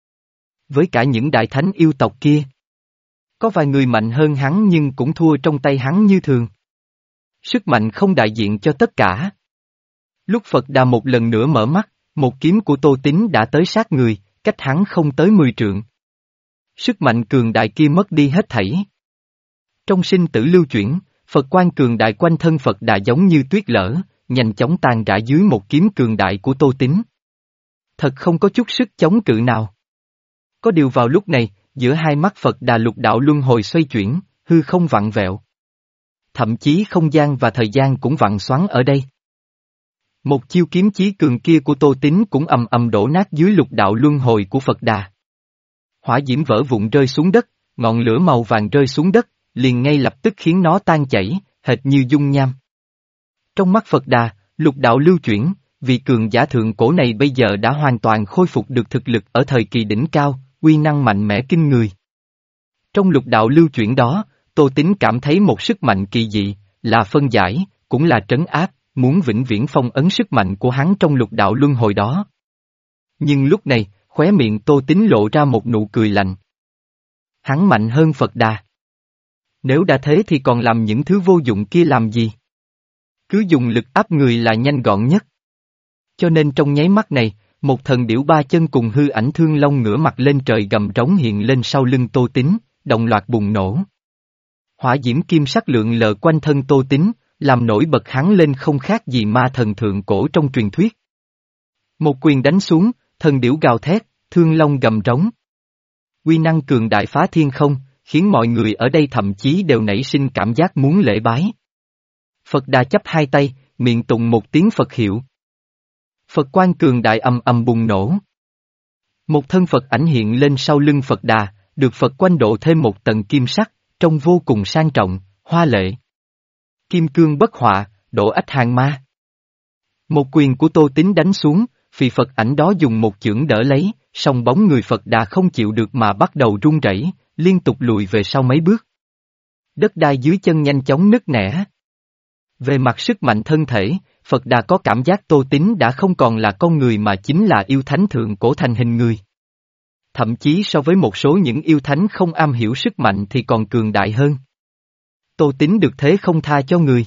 S1: Với cả những đại thánh yêu tộc kia. Có vài người mạnh hơn hắn nhưng cũng thua trong tay hắn như thường. Sức mạnh không đại diện cho tất cả. Lúc Phật Đà một lần nữa mở mắt, một kiếm của Tô Tín đã tới sát người, cách hắn không tới mười trượng. Sức mạnh cường đại kia mất đi hết thảy. Trong sinh tử lưu chuyển, Phật quan cường đại quanh thân Phật Đà giống như tuyết lở, nhanh chóng tan rã dưới một kiếm cường đại của Tô Tín. Thật không có chút sức chống cự nào. Có điều vào lúc này, giữa hai mắt Phật Đà lục đạo luân hồi xoay chuyển, hư không vặn vẹo. Thậm chí không gian và thời gian cũng vặn xoắn ở đây. Một chiêu kiếm chí cường kia của Tô Tín cũng ầm ầm đổ nát dưới lục đạo luân hồi của Phật Đà. Hỏa diễm vỡ vụn rơi xuống đất, ngọn lửa màu vàng rơi xuống đất, liền ngay lập tức khiến nó tan chảy, hệt như dung nham. Trong mắt Phật Đà, lục đạo lưu chuyển, vị cường giả thượng cổ này bây giờ đã hoàn toàn khôi phục được thực lực ở thời kỳ đỉnh cao, uy năng mạnh mẽ kinh người. Trong lục đạo lưu chuyển đó, Tô Tín cảm thấy một sức mạnh kỳ dị, là phân giải, cũng là trấn áp, muốn vĩnh viễn phong ấn sức mạnh của hắn trong lục đạo luân hồi đó. Nhưng lúc này, khóe miệng Tô Tín lộ ra một nụ cười lạnh. Hắn mạnh hơn Phật Đà. Nếu đã thế thì còn làm những thứ vô dụng kia làm gì? Cứ dùng lực áp người là nhanh gọn nhất. Cho nên trong nháy mắt này, một thần điểu ba chân cùng hư ảnh thương long ngửa mặt lên trời gầm trống hiện lên sau lưng Tô Tín, đồng loạt bùng nổ. Hỏa diễm kim sắc lượng lờ quanh thân Tô Tín, làm nổi bật hắn lên không khác gì ma thần thượng cổ trong truyền thuyết. Một quyền đánh xuống, thần điểu gào thét, thương long gầm trống. Uy năng cường đại phá thiên không, khiến mọi người ở đây thậm chí đều nảy sinh cảm giác muốn lễ bái. Phật Đà chắp hai tay, miệng tụng một tiếng Phật hiệu. Phật quang cường đại ầm ầm bùng nổ. Một thân Phật ảnh hiện lên sau lưng Phật Đà, được Phật quanh độ thêm một tầng kim sắc, trông vô cùng sang trọng, hoa lệ. Kim cương bất họa, độ ách hàng ma. Một quyền của Tô Tín đánh xuống, vì Phật ảnh đó dùng một chưởng đỡ lấy, song bóng người Phật Đà không chịu được mà bắt đầu run rẩy, liên tục lùi về sau mấy bước. Đất đai dưới chân nhanh chóng nứt nẻ. Về mặt sức mạnh thân thể, Phật Đà có cảm giác Tô Tín đã không còn là con người mà chính là yêu thánh thượng cổ thành hình người. Thậm chí so với một số những yêu thánh không am hiểu sức mạnh thì còn cường đại hơn. Tô Tín được thế không tha cho người.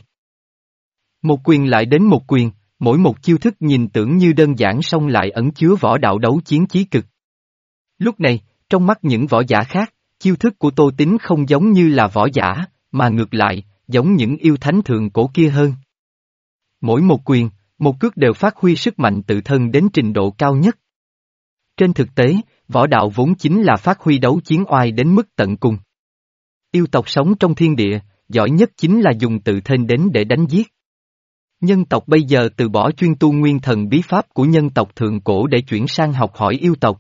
S1: Một quyền lại đến một quyền, mỗi một chiêu thức nhìn tưởng như đơn giản song lại ẩn chứa võ đạo đấu chiến chí cực. Lúc này, trong mắt những võ giả khác, chiêu thức của Tô Tín không giống như là võ giả, mà ngược lại, giống những yêu thánh thượng cổ kia hơn. Mỗi một quyền, một cước đều phát huy sức mạnh tự thân đến trình độ cao nhất. Trên thực tế, võ đạo vốn chính là phát huy đấu chiến oai đến mức tận cùng. Yêu tộc sống trong thiên địa, giỏi nhất chính là dùng tự thân đến để đánh giết. Nhân tộc bây giờ từ bỏ chuyên tu nguyên thần bí pháp của nhân tộc thượng cổ để chuyển sang học hỏi yêu tộc.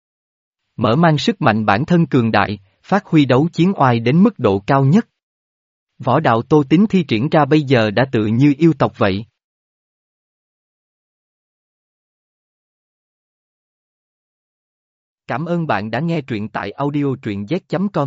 S1: Mở mang sức mạnh bản thân cường đại, phát huy đấu chiến oai đến mức độ cao nhất. Võ đạo Tô Tín thi triển ra bây giờ đã tự như yêu tộc vậy. Cảm ơn bạn đã nghe truyện tại audio truyện z chấm com.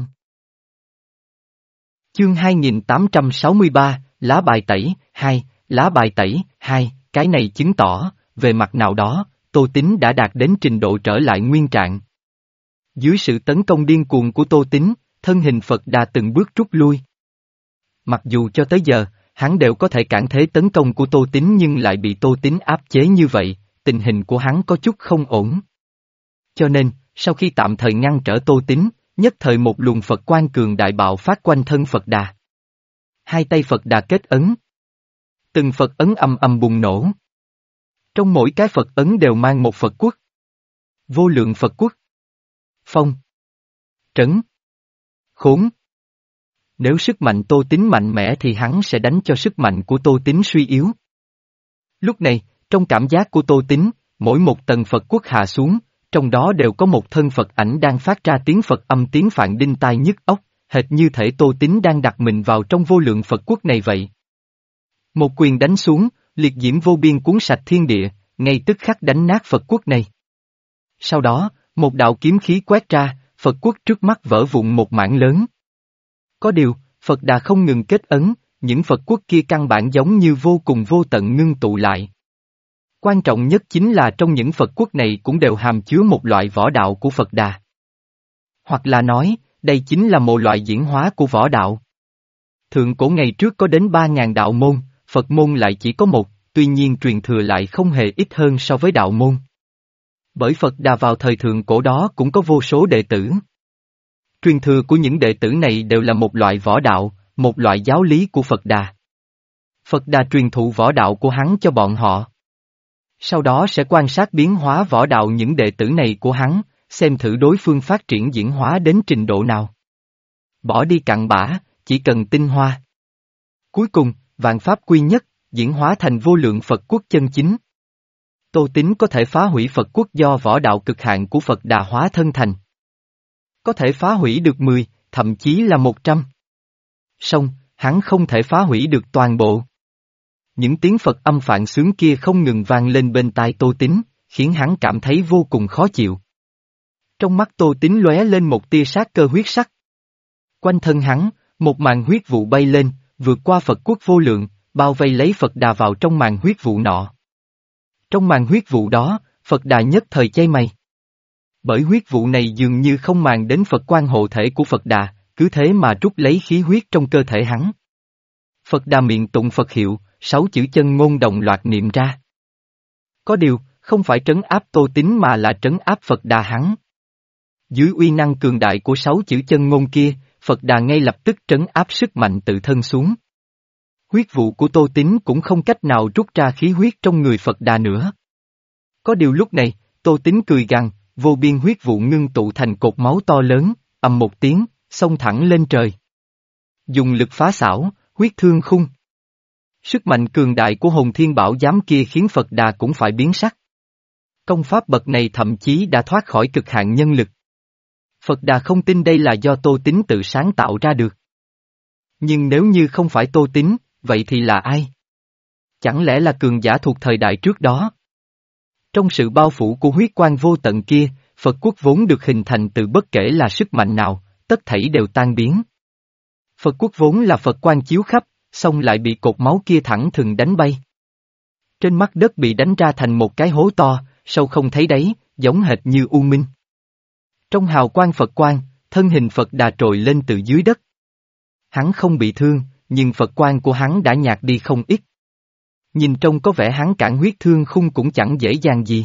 S1: Chương hai nghìn tám trăm sáu mươi ba, Lá bài tẩy, hai, Lá bài tẩy, hai, cái này chứng tỏ, về mặt nào đó, Tô Tín đã đạt đến trình độ trở lại nguyên trạng. Dưới sự tấn công điên cuồng của Tô Tín, thân hình Phật Đà từng bước rút lui. Mặc dù cho tới giờ, hắn đều có thể cản thế tấn công của Tô Tín nhưng lại bị Tô Tín áp chế như vậy, tình hình của hắn có chút không ổn. Cho nên, sau khi tạm thời ngăn trở Tô Tín, nhất thời một luồng Phật quang cường đại bạo phát quanh thân Phật Đà. Hai tay Phật Đà kết ấn. Từng Phật ấn ầm ầm bùng nổ. Trong mỗi cái Phật ấn đều mang một Phật quốc. Vô lượng Phật quốc. Phong. Trấn. Khốn. Nếu sức mạnh Tô Tín mạnh mẽ thì hắn sẽ đánh cho sức mạnh của Tô Tín suy yếu. Lúc này, trong cảm giác của Tô Tín, mỗi một tầng Phật quốc hạ xuống, trong đó đều có một thân Phật ảnh đang phát ra tiếng Phật âm tiếng phạn đinh tai nhức óc, hệt như thể Tô Tín đang đặt mình vào trong vô lượng Phật quốc này vậy. Một quyền đánh xuống, liệt diễm vô biên cuốn sạch thiên địa, ngay tức khắc đánh nát Phật quốc này. Sau đó, một đạo kiếm khí quét ra, Phật quốc trước mắt vỡ vụn một mảng lớn. Có điều, Phật Đà không ngừng kết ấn, những Phật quốc kia căn bản giống như vô cùng vô tận ngưng tụ lại. Quan trọng nhất chính là trong những Phật quốc này cũng đều hàm chứa một loại võ đạo của Phật Đà. Hoặc là nói, đây chính là một loại diễn hóa của võ đạo. Thượng cổ ngày trước có đến ba ngàn đạo môn, Phật môn lại chỉ có một, tuy nhiên truyền thừa lại không hề ít hơn so với đạo môn. Bởi Phật Đà vào thời thượng cổ đó cũng có vô số đệ tử. Truyền thừa của những đệ tử này đều là một loại võ đạo, một loại giáo lý của Phật Đà. Phật Đà truyền thụ võ đạo của hắn cho bọn họ. Sau đó sẽ quan sát biến hóa võ đạo những đệ tử này của hắn, xem thử đối phương phát triển diễn hóa đến trình độ nào. Bỏ đi cặn bã, chỉ cần tinh hoa. Cuối cùng, vạn pháp quy nhất, diễn hóa thành vô lượng Phật quốc chân chính. Tô Tín có thể phá hủy Phật quốc do võ đạo cực hạn của Phật Đà hóa thân thành. Có thể phá hủy được mười, thậm chí là một trăm. Song, hắn không thể phá hủy được toàn bộ. Những tiếng Phật âm phạn sướng kia không ngừng vang lên bên tai Tô Tín, khiến hắn cảm thấy vô cùng khó chịu. Trong mắt Tô Tín lóe lên một tia sát cơ huyết sắc. Quanh thân hắn, một màn huyết vụ bay lên, vượt qua Phật quốc vô lượng, bao vây lấy Phật Đà vào trong màn huyết vụ nọ. Trong màn huyết vụ đó, Phật Đà nhất thời chây mày. Bởi huyết vụ này dường như không màng đến Phật quan hộ thể của Phật Đà, cứ thế mà rút lấy khí huyết trong cơ thể hắn. Phật Đà miệng tụng Phật hiệu, sáu chữ chân ngôn đồng loạt niệm ra. Có điều, không phải trấn áp Tô Tín mà là trấn áp Phật Đà hắn. Dưới uy năng cường đại của sáu chữ chân ngôn kia, Phật Đà ngay lập tức trấn áp sức mạnh tự thân xuống. Huyết vụ của Tô Tín cũng không cách nào rút ra khí huyết trong người Phật Đà nữa. Có điều lúc này, Tô Tín cười gằn, vô biên huyết vụ ngưng tụ thành cột máu to lớn, ầm một tiếng, xông thẳng lên trời. Dùng lực phá xảo, huyết thương khung. Sức mạnh cường đại của hồn thiên bảo giám kia khiến Phật Đà cũng phải biến sắc. Công pháp bậc này thậm chí đã thoát khỏi cực hạn nhân lực. Phật Đà không tin đây là do Tô Tín tự sáng tạo ra được. Nhưng nếu như không phải Tô Tín, vậy thì là ai? Chẳng lẽ là cường giả thuộc thời đại trước đó? Trong sự bao phủ của huyết quang vô tận kia, Phật quốc vốn được hình thành từ bất kể là sức mạnh nào, tất thảy đều tan biến. Phật quốc vốn là Phật quang chiếu khắp, xong lại bị cột máu kia thẳng thừng đánh bay. Trên mặt đất bị đánh ra thành một cái hố to, sâu không thấy đáy, giống hệt như u minh. Trong hào quang Phật quang, thân hình Phật Đà trồi lên từ dưới đất. Hắn không bị thương, nhưng Phật quang của hắn đã nhạt đi không ít. Nhìn trông có vẻ hắn cản huyết thương khung cũng chẳng dễ dàng gì.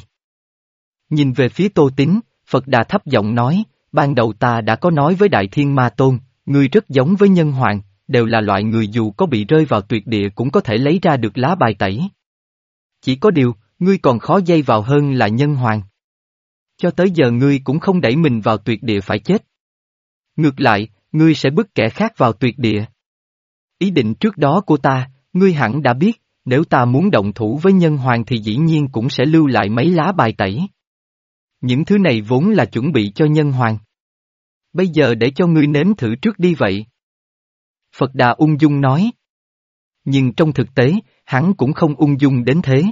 S1: Nhìn về phía Tô Tín, Phật Đà thấp giọng nói, ban đầu ta đã có nói với Đại Thiên Ma Tôn, ngươi rất giống với Nhân Hoàng, đều là loại người dù có bị rơi vào tuyệt địa cũng có thể lấy ra được lá bài tẩy. Chỉ có điều, ngươi còn khó dây vào hơn là Nhân Hoàng. Cho tới giờ ngươi cũng không đẩy mình vào tuyệt địa phải chết. Ngược lại, ngươi sẽ bức kẻ khác vào tuyệt địa. Ý định trước đó của ta, ngươi hẳn đã biết, nếu ta muốn động thủ với Nhân Hoàng thì dĩ nhiên cũng sẽ lưu lại mấy lá bài tẩy. Những thứ này vốn là chuẩn bị cho Nhân Hoàng. Bây giờ để cho ngươi nếm thử trước đi vậy. Phật Đà ung dung nói. Nhưng trong thực tế, hắn cũng không ung dung đến thế.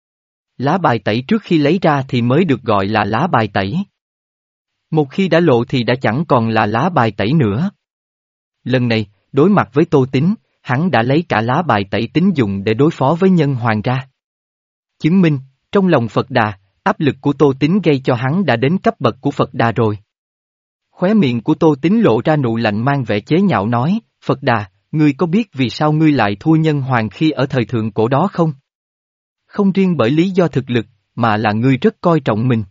S1: Lá bài tẩy trước khi lấy ra thì mới được gọi là lá bài tẩy. Một khi đã lộ thì đã chẳng còn là lá bài tẩy nữa. Lần này, đối mặt với Tô Tín, hắn đã lấy cả lá bài tẩy tín dụng để đối phó với Nhân Hoàng ra. Chứng minh, trong lòng Phật Đà, áp lực của Tô Tín gây cho hắn đã đến cấp bậc của Phật Đà rồi. Khóe miệng của Tô Tín lộ ra nụ lạnh mang vẻ chế nhạo nói, Phật Đà, ngươi có biết vì sao ngươi lại thua Nhân Hoàng khi ở thời thượng cổ đó không? Không riêng bởi lý do thực lực, mà là ngươi rất coi trọng mình.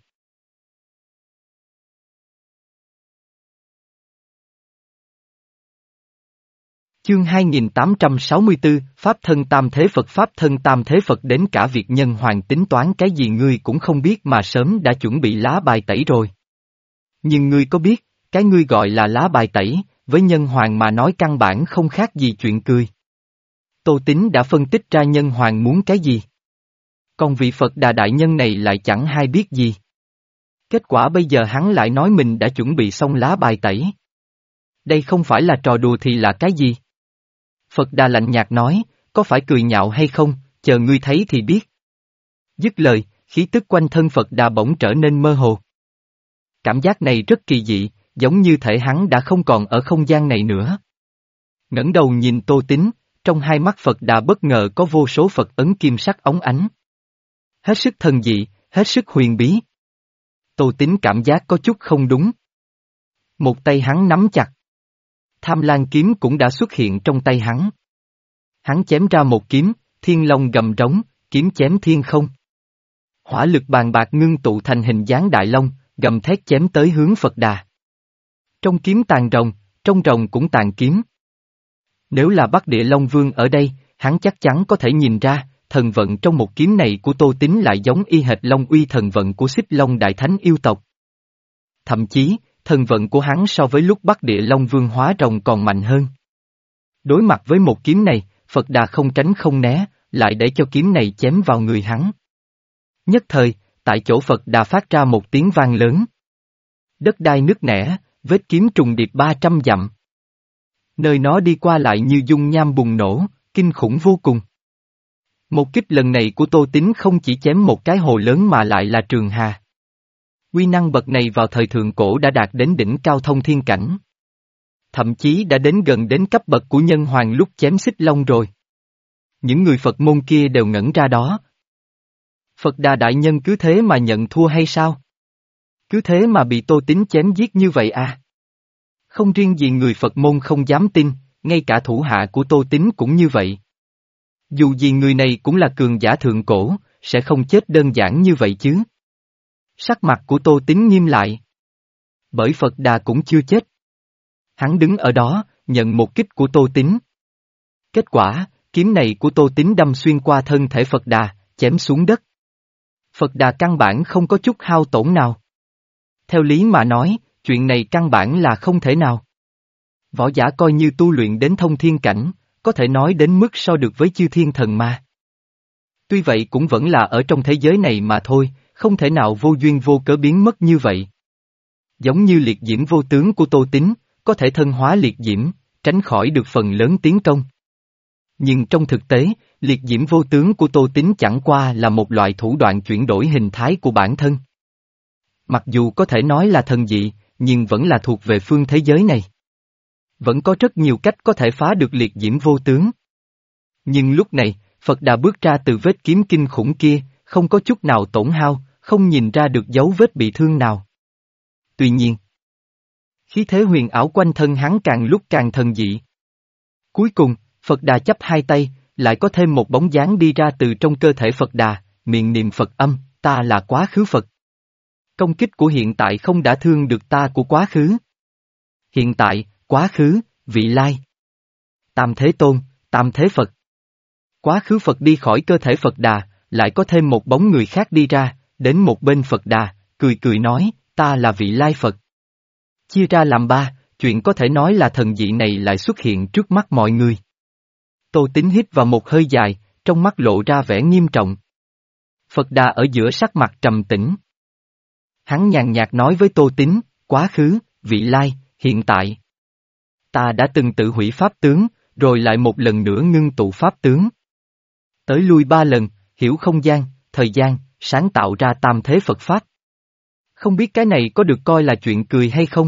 S1: Chương hai nghìn tám trăm sáu mươi tư, Pháp thân tam thế Phật Pháp thân tam thế Phật đến cả việc Nhân Hoàng tính toán cái gì ngươi cũng không biết mà sớm đã chuẩn bị lá bài tẩy rồi. Nhưng ngươi có biết, cái ngươi gọi là lá bài tẩy, với Nhân Hoàng mà nói căn bản không khác gì chuyện cười. Tô Tín đã phân tích ra Nhân Hoàng muốn cái gì. Còn vị Phật Đà đại nhân này lại chẳng hay biết gì. Kết quả bây giờ hắn lại nói mình đã chuẩn bị xong lá bài tẩy. Đây không phải là trò đùa thì là cái gì? Phật Đà lạnh nhạt nói, có phải cười nhạo hay không, chờ ngươi thấy thì biết. Dứt lời, khí tức quanh thân Phật Đà bỗng trở nên mơ hồ. Cảm giác này rất kỳ dị, giống như thể hắn đã không còn ở không gian này nữa. Ngẩng đầu nhìn Tô Tín, trong hai mắt Phật Đà bất ngờ có vô số Phật ấn kim sắc óng ánh. Hết sức thần dị, hết sức huyền bí. Tô Tín cảm giác có chút không đúng. Một tay hắn nắm chặt. Tham Lan kiếm cũng đã xuất hiện trong tay hắn. Hắn chém ra một kiếm, thiên long gầm rống, kiếm chém thiên không. Hỏa lực bàn bạc ngưng tụ thành hình dáng đại long, gầm thét chém tới hướng Phật Đà. Trong kiếm tàn rồng, trong rồng cũng tàn kiếm. Nếu là Bắc Địa Long Vương ở đây, hắn chắc chắn có thể nhìn ra, thần vận trong một kiếm này của Tô Tín lại giống y hệt Long Uy thần vận của Xích Long Đại Thánh yêu tộc. Thậm chí, thần vận của hắn so với lúc Bắc Địa Long Vương hóa rồng còn mạnh hơn. Đối mặt với một kiếm này, Phật Đà không tránh không né, lại để cho kiếm này chém vào người hắn. Nhất thời, tại chỗ Phật Đà phát ra một tiếng vang lớn. Đất đai nứt nẻ, vết kiếm trùng điệp ba trăm dặm. Nơi nó đi qua lại như dung nham bùng nổ, kinh khủng vô cùng. Một kích lần này của Tô Tín không chỉ chém một cái hồ lớn mà lại là trường hà. Uy năng bậc này vào thời thượng cổ đã đạt đến đỉnh cao thông thiên cảnh. Thậm chí đã đến gần đến cấp bậc của nhân hoàng lúc chém Xích Long rồi. Những người Phật môn kia đều ngẩn ra đó. Phật Đà đại nhân cứ thế mà nhận thua hay sao? Cứ thế mà bị Tô Tín chém giết như vậy à? Không riêng gì người Phật môn không dám tin, ngay cả thủ hạ của Tô Tín cũng như vậy. Dù gì người này cũng là cường giả thượng cổ, sẽ không chết đơn giản như vậy chứ. Sắc mặt của Tô Tín nghiêm lại. Bởi Phật Đà cũng chưa chết. Hắn đứng ở đó, nhận một kích của Tô Tín. Kết quả, kiếm này của Tô Tín đâm xuyên qua thân thể Phật Đà, chém xuống đất. Phật Đà căn bản không có chút hao tổn nào. Theo lý mà nói, chuyện này căn bản là không thể nào. Võ giả coi như tu luyện đến thông thiên cảnh, có thể nói đến mức so được với chư thiên thần ma. Tuy vậy cũng vẫn là ở trong thế giới này mà thôi, không thể nào vô duyên vô cớ biến mất như vậy. Giống như liệt diễm vô tướng của Tô Tín, có thể thân hóa liệt diễm, tránh khỏi được phần lớn tiến công. Nhưng trong thực tế, liệt diễm vô tướng của Tô Tín chẳng qua là một loại thủ đoạn chuyển đổi hình thái của bản thân. Mặc dù có thể nói là thần dị, nhưng vẫn là thuộc về phương thế giới này. Vẫn có rất nhiều cách có thể phá được liệt diễm vô tướng. Nhưng lúc này, Phật Đà bước ra từ vết kiếm kinh khủng kia, không có chút nào tổn hao, không nhìn ra được dấu vết bị thương nào. Tuy nhiên, khí thế huyền ảo quanh thân hắn càng lúc càng thần dị. Cuối cùng, Phật Đà chắp hai tay, lại có thêm một bóng dáng đi ra từ trong cơ thể Phật Đà, miệng niệm Phật âm, ta là quá khứ Phật. Công kích của hiện tại không đã thương được ta của quá khứ. Hiện tại, quá khứ, vị lai. Tam Thế Tôn, Tam Thế Phật. Quá khứ Phật đi khỏi cơ thể Phật Đà, lại có thêm một bóng người khác đi ra, đến một bên Phật Đà, cười cười nói, ta là vị lai Phật. Chia ra làm ba, chuyện có thể nói là thần dị này lại xuất hiện trước mắt mọi người. Tô Tín hít vào một hơi dài, trong mắt lộ ra vẻ nghiêm trọng. Phật Đà ở giữa sắc mặt trầm tĩnh. Hắn nhàn nhạt nói với Tô Tín, quá khứ, vị lai, hiện tại. Ta đã từng tự hủy pháp tướng, rồi lại một lần nữa ngưng tụ pháp tướng. Tới lui ba lần, hiểu không gian, thời gian, sáng tạo ra tam thế Phật Pháp. Không biết cái này có được coi là chuyện cười hay không?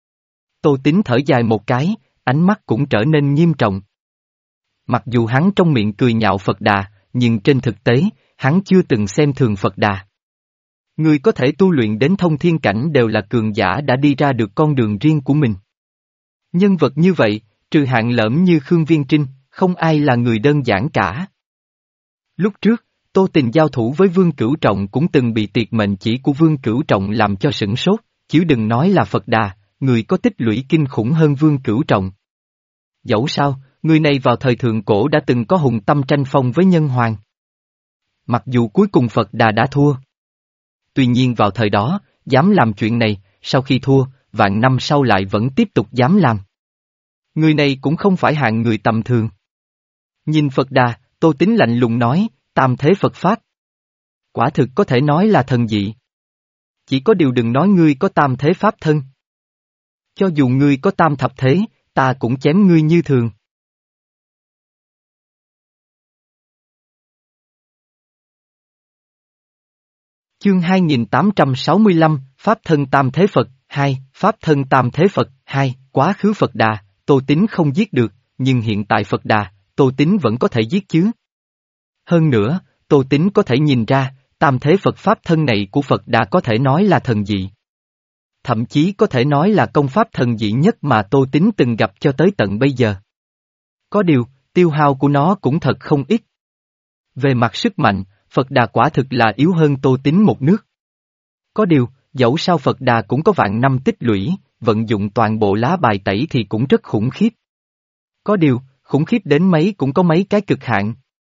S1: Tô Tín thở dài một cái, ánh mắt cũng trở nên nghiêm trọng. Mặc dù hắn trong miệng cười nhạo Phật Đà, nhưng trên thực tế, hắn chưa từng xem thường Phật Đà. Người có thể tu luyện đến thông thiên cảnh đều là cường giả đã đi ra được con đường riêng của mình. Nhân vật như vậy, trừ hạng lẫm như Khương Viên Trinh, không ai là người đơn giản cả. Lúc trước, Tô Tình giao thủ với Vương Cửu Trọng cũng từng bị tiệt mệnh chỉ của Vương Cửu Trọng làm cho sửng sốt, chứ đừng nói là Phật Đà, người có tích lũy kinh khủng hơn Vương Cửu Trọng. Dẫu sao, người này vào thời thượng cổ đã từng có hùng tâm tranh phong với nhân hoàng. Mặc dù cuối cùng Phật Đà đã thua. Tuy nhiên vào thời đó, dám làm chuyện này, sau khi thua, vạn năm sau lại vẫn tiếp tục dám làm. Người này cũng không phải hạng người tầm thường. Nhìn Phật Đà, Tô Tín lạnh lùng nói, tam thế Phật Pháp. Quả thực có thể nói là thần dị. Chỉ có điều đừng nói ngươi có tam thế Pháp thân. Cho dù ngươi có tam thập thế, ta cũng chém ngươi như thường. Chương hai nghìn tám trăm sáu mươi lăm, Pháp thân tam thế Phật, hai, Pháp thân tam thế Phật, hai, quá khứ Phật Đà, Tô Tín không giết được, nhưng hiện tại Phật Đà, Tô Tín vẫn có thể giết chứ. Hơn nữa, Tô Tín có thể nhìn ra, tam thế Phật Pháp thân này của Phật Đà có thể nói là thần dị. Thậm chí có thể nói là công pháp thần dị nhất mà Tô Tín từng gặp cho tới tận bây giờ. Có điều, tiêu hao của nó cũng thật không ít. Về mặt sức mạnh, Phật Đà quả thực là yếu hơn Tô Tín một nước. Có điều, dẫu sao Phật Đà cũng có vạn năm tích lũy, vận dụng toàn bộ lá bài tẩy thì cũng rất khủng khiếp. Có điều, khủng khiếp đến mấy cũng có mấy cái cực hạn.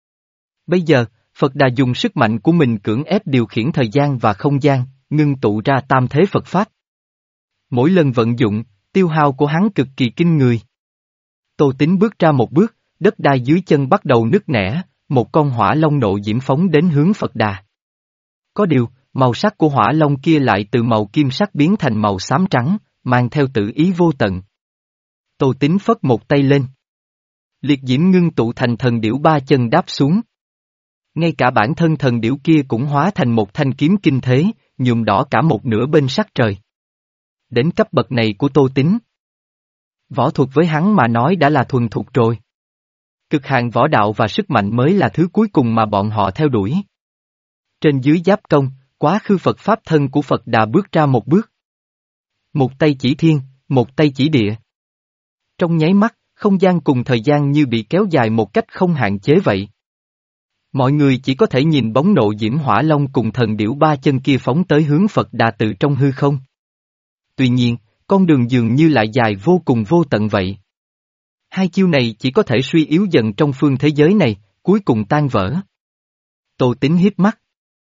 S1: Bây giờ, Phật Đà dùng sức mạnh của mình cưỡng ép điều khiển thời gian và không gian, ngưng tụ ra tam thế Phật Pháp. Mỗi lần vận dụng, tiêu hao của hắn cực kỳ kinh người. Tô Tín bước ra một bước, đất đai dưới chân bắt đầu nứt nẻ, một con hỏa long nộ diễm phóng đến hướng Phật Đà. Có điều, màu sắc của hỏa long kia lại từ màu kim sắc biến thành màu xám trắng, mang theo tự ý vô tận. Tô Tín phất một tay lên. Liệt diễm ngưng tụ thành thần điểu ba chân đáp xuống. Ngay cả bản thân thần điểu kia cũng hóa thành một thanh kiếm kinh thế, nhuộm đỏ cả một nửa bên sắc trời. Đến cấp bậc này của Tô Tín, võ thuật với hắn mà nói đã là thuần thục rồi. Cực hạn võ đạo và sức mạnh mới là thứ cuối cùng mà bọn họ theo đuổi. Trên dưới giáp công, quá khứ Phật Pháp thân của Phật Đà bước ra một bước. Một tay chỉ thiên, một tay chỉ địa. Trong nháy mắt, không gian cùng thời gian như bị kéo dài một cách không hạn chế vậy. Mọi người chỉ có thể nhìn bóng nộ diễm hỏa long cùng thần điểu ba chân kia phóng tới hướng Phật Đà từ trong hư không. Tuy nhiên, con đường dường như lại dài vô cùng vô tận vậy. Hai chiêu này chỉ có thể suy yếu dần trong phương thế giới này, cuối cùng tan vỡ. Tô Tín hiếp mắt.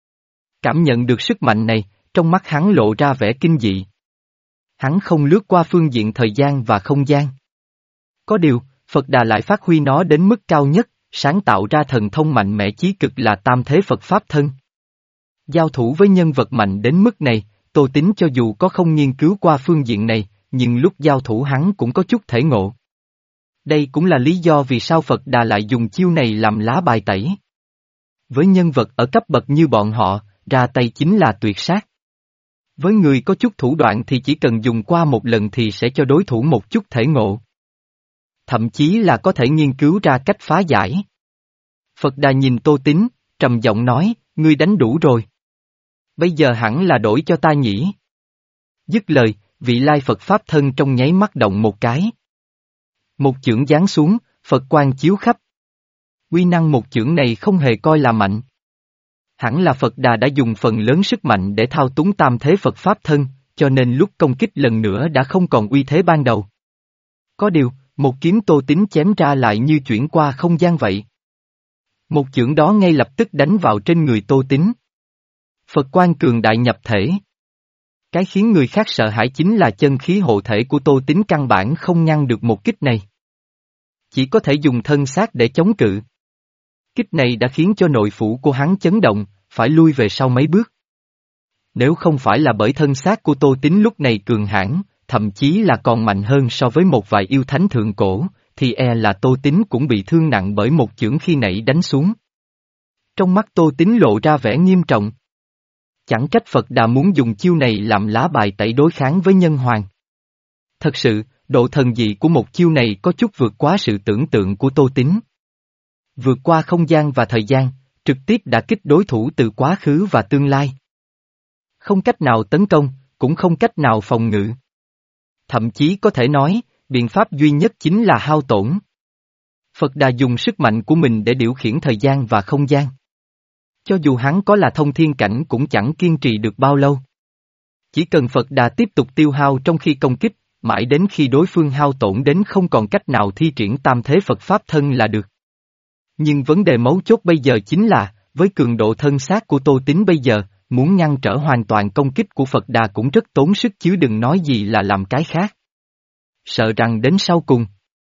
S1: Cảm nhận được sức mạnh này, trong mắt hắn lộ ra vẻ kinh dị. Hắn không lướt qua phương diện thời gian và không gian. Có điều, Phật Đà lại phát huy nó đến mức cao nhất, sáng tạo ra thần thông mạnh mẽ chí cực là tam thế Phật Pháp thân. Giao thủ với nhân vật mạnh đến mức này, Tô Tín cho dù có không nghiên cứu qua phương diện này, nhưng lúc giao thủ hắn cũng có chút thể ngộ. Đây cũng là lý do vì sao Phật Đà lại dùng chiêu này làm lá bài tẩy. Với nhân vật ở cấp bậc như bọn họ, ra tay chính là tuyệt sát. Với người có chút thủ đoạn thì chỉ cần dùng qua một lần thì sẽ cho đối thủ một chút thể ngộ. Thậm chí là có thể nghiên cứu ra cách phá giải. Phật Đà nhìn Tô Tín, trầm giọng nói, ngươi đánh đủ rồi. Bây giờ hẳn là đổi cho ta nhỉ. Dứt lời, vị lai Phật Pháp thân trong nháy mắt động một cái. Một chưởng giáng xuống, Phật quang chiếu khắp. Uy năng một chưởng này không hề coi là mạnh. Hẳn là Phật Đà đã dùng phần lớn sức mạnh để thao túng tam thế Phật Pháp thân, cho nên lúc công kích lần nữa đã không còn uy thế ban đầu. Có điều, một kiếm Tô Tín chém ra lại như chuyển qua không gian vậy. Một chưởng đó ngay lập tức đánh vào trên người Tô Tín. Phật quang cường đại nhập thể. Cái khiến người khác sợ hãi chính là chân khí hộ thể của Tô Tín căn bản không ngăn được một kích này. Chỉ có thể dùng thân xác để chống cự. Kích này đã khiến cho nội phủ của hắn chấn động, phải lui về sau mấy bước. Nếu không phải là bởi thân xác của Tô Tín lúc này cường hãn, thậm chí là còn mạnh hơn so với một vài yêu thánh thượng cổ, thì e là Tô Tín cũng bị thương nặng bởi một chưởng khi nãy đánh xuống. Trong mắt Tô Tín lộ ra vẻ nghiêm trọng. Chẳng trách Phật Đà muốn dùng chiêu này làm lá bài tẩy đối kháng với nhân hoàng. Thật sự, độ thần dị của một chiêu này có chút vượt quá sự tưởng tượng của Tô Tín. Vượt qua không gian và thời gian, trực tiếp đả kích đối thủ từ quá khứ và tương lai. Không cách nào tấn công, cũng không cách nào phòng ngự. Thậm chí có thể nói, biện pháp duy nhất chính là hao tổn. Phật Đà dùng sức mạnh của mình để điều khiển thời gian và không gian. Cho dù hắn có là thông thiên cảnh cũng chẳng kiên trì được bao lâu. Chỉ cần Phật Đà tiếp tục tiêu hao trong khi công kích, mãi đến khi đối phương hao tổn đến không còn cách nào thi triển tam thế Phật Pháp thân là được. Nhưng vấn đề mấu chốt bây giờ chính là, với cường độ thân xác của Tô Tín bây giờ, muốn ngăn trở hoàn toàn công kích của Phật Đà cũng rất tốn sức chứ đừng nói gì là làm cái khác. Sợ rằng đến sau cùng,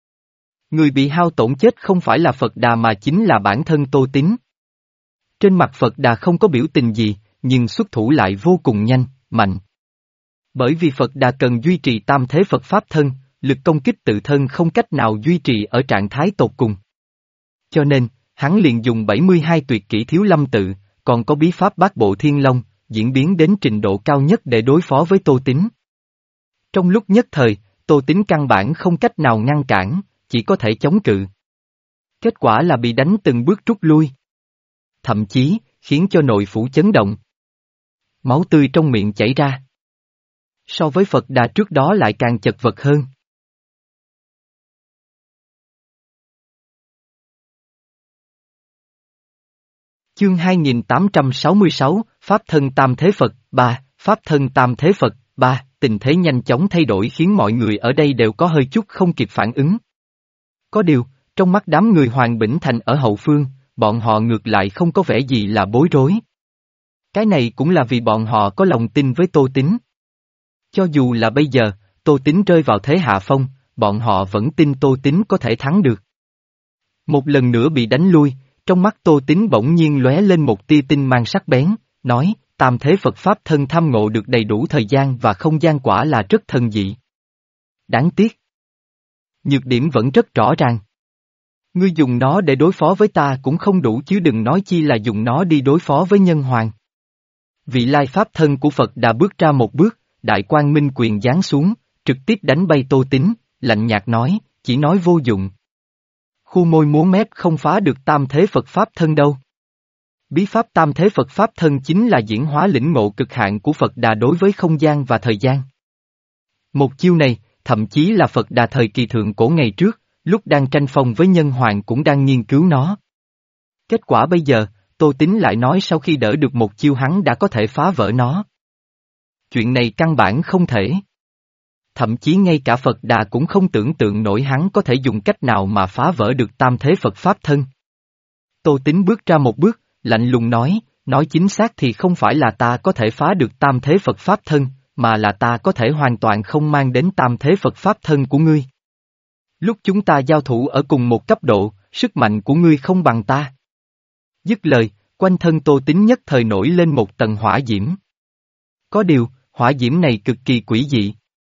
S1: người bị hao tổn chết không phải là Phật Đà mà chính là bản thân Tô Tín. Trên mặt Phật Đà không có biểu tình gì, nhưng xuất thủ lại vô cùng nhanh, mạnh. Bởi vì Phật Đà cần duy trì tam thế Phật Pháp thân, lực công kích tự thân không cách nào duy trì ở trạng thái tột cùng. Cho nên, hắn liền dùng bảy mươi hai tuyệt kỹ thiếu lâm tự, còn có bí pháp bát bộ thiên long, diễn biến đến trình độ cao nhất để đối phó với Tô Tín. Trong lúc nhất thời, Tô Tín căn bản không cách nào ngăn cản, chỉ có thể chống cự. Kết quả là bị đánh từng bước rút lui. Thậm chí, khiến cho nội phủ chấn động. Máu tươi trong miệng chảy ra. So với Phật Đà trước đó lại càng chật vật hơn. Chương hai nghìn tám trăm sáu mươi sáu, Pháp thân tam thế Phật, ba, Pháp thân tam thế Phật, ba, tình thế nhanh chóng thay đổi khiến mọi người ở đây đều có hơi chút không kịp phản ứng. Có điều, Trong mắt đám người Hoàng Bỉnh Thành ở hậu phương, bọn họ ngược lại không có vẻ gì là bối rối. Cái này cũng là vì bọn họ có lòng tin với Tô Tín. Cho dù là bây giờ, Tô Tín rơi vào thế hạ phong, bọn họ vẫn tin Tô Tín có thể thắng được. Một lần nữa bị đánh lui, trong mắt Tô Tín bỗng nhiên lóe lên một tia tinh mang sắc bén, nói, tam thế Phật Pháp thân tham ngộ được đầy đủ thời gian và không gian quả là rất thần dị. Đáng tiếc. Nhược điểm vẫn rất rõ ràng. Ngươi dùng nó để đối phó với ta cũng không đủ chứ đừng nói chi là dùng nó đi đối phó với nhân hoàng. Vị lai Pháp thân của Phật đã bước ra một bước, đại quang minh quyền giáng xuống, trực tiếp đánh bay Tô Tín, lạnh nhạt nói, chỉ nói vô dụng. Khu môi múa mép không phá được tam thế Phật Pháp thân đâu. Bí pháp tam thế Phật Pháp thân chính là diễn hóa lĩnh ngộ cực hạn của Phật Đà đối với không gian và thời gian. Một chiêu này, thậm chí là Phật Đà thời kỳ thượng cổ ngày trước, lúc đang tranh phong với nhân hoàng cũng đang nghiên cứu nó. Kết quả bây giờ, Tô Tín lại nói sau khi đỡ được một chiêu hắn đã có thể phá vỡ nó. Chuyện này căn bản không thể. Thậm chí ngay cả Phật Đà cũng không tưởng tượng nổi hắn có thể dùng cách nào mà phá vỡ được tam thế Phật Pháp thân. Tô Tín bước ra một bước, lạnh lùng nói, nói chính xác thì không phải là ta có thể phá được tam thế Phật Pháp thân, mà là ta có thể hoàn toàn không mang đến tam thế Phật Pháp thân của ngươi. Lúc chúng ta giao thủ ở cùng một cấp độ, sức mạnh của ngươi không bằng ta. Dứt lời, quanh thân Tô Tín nhất thời nổi lên một tầng hỏa diễm. Có điều, hỏa diễm này cực kỳ quỷ dị.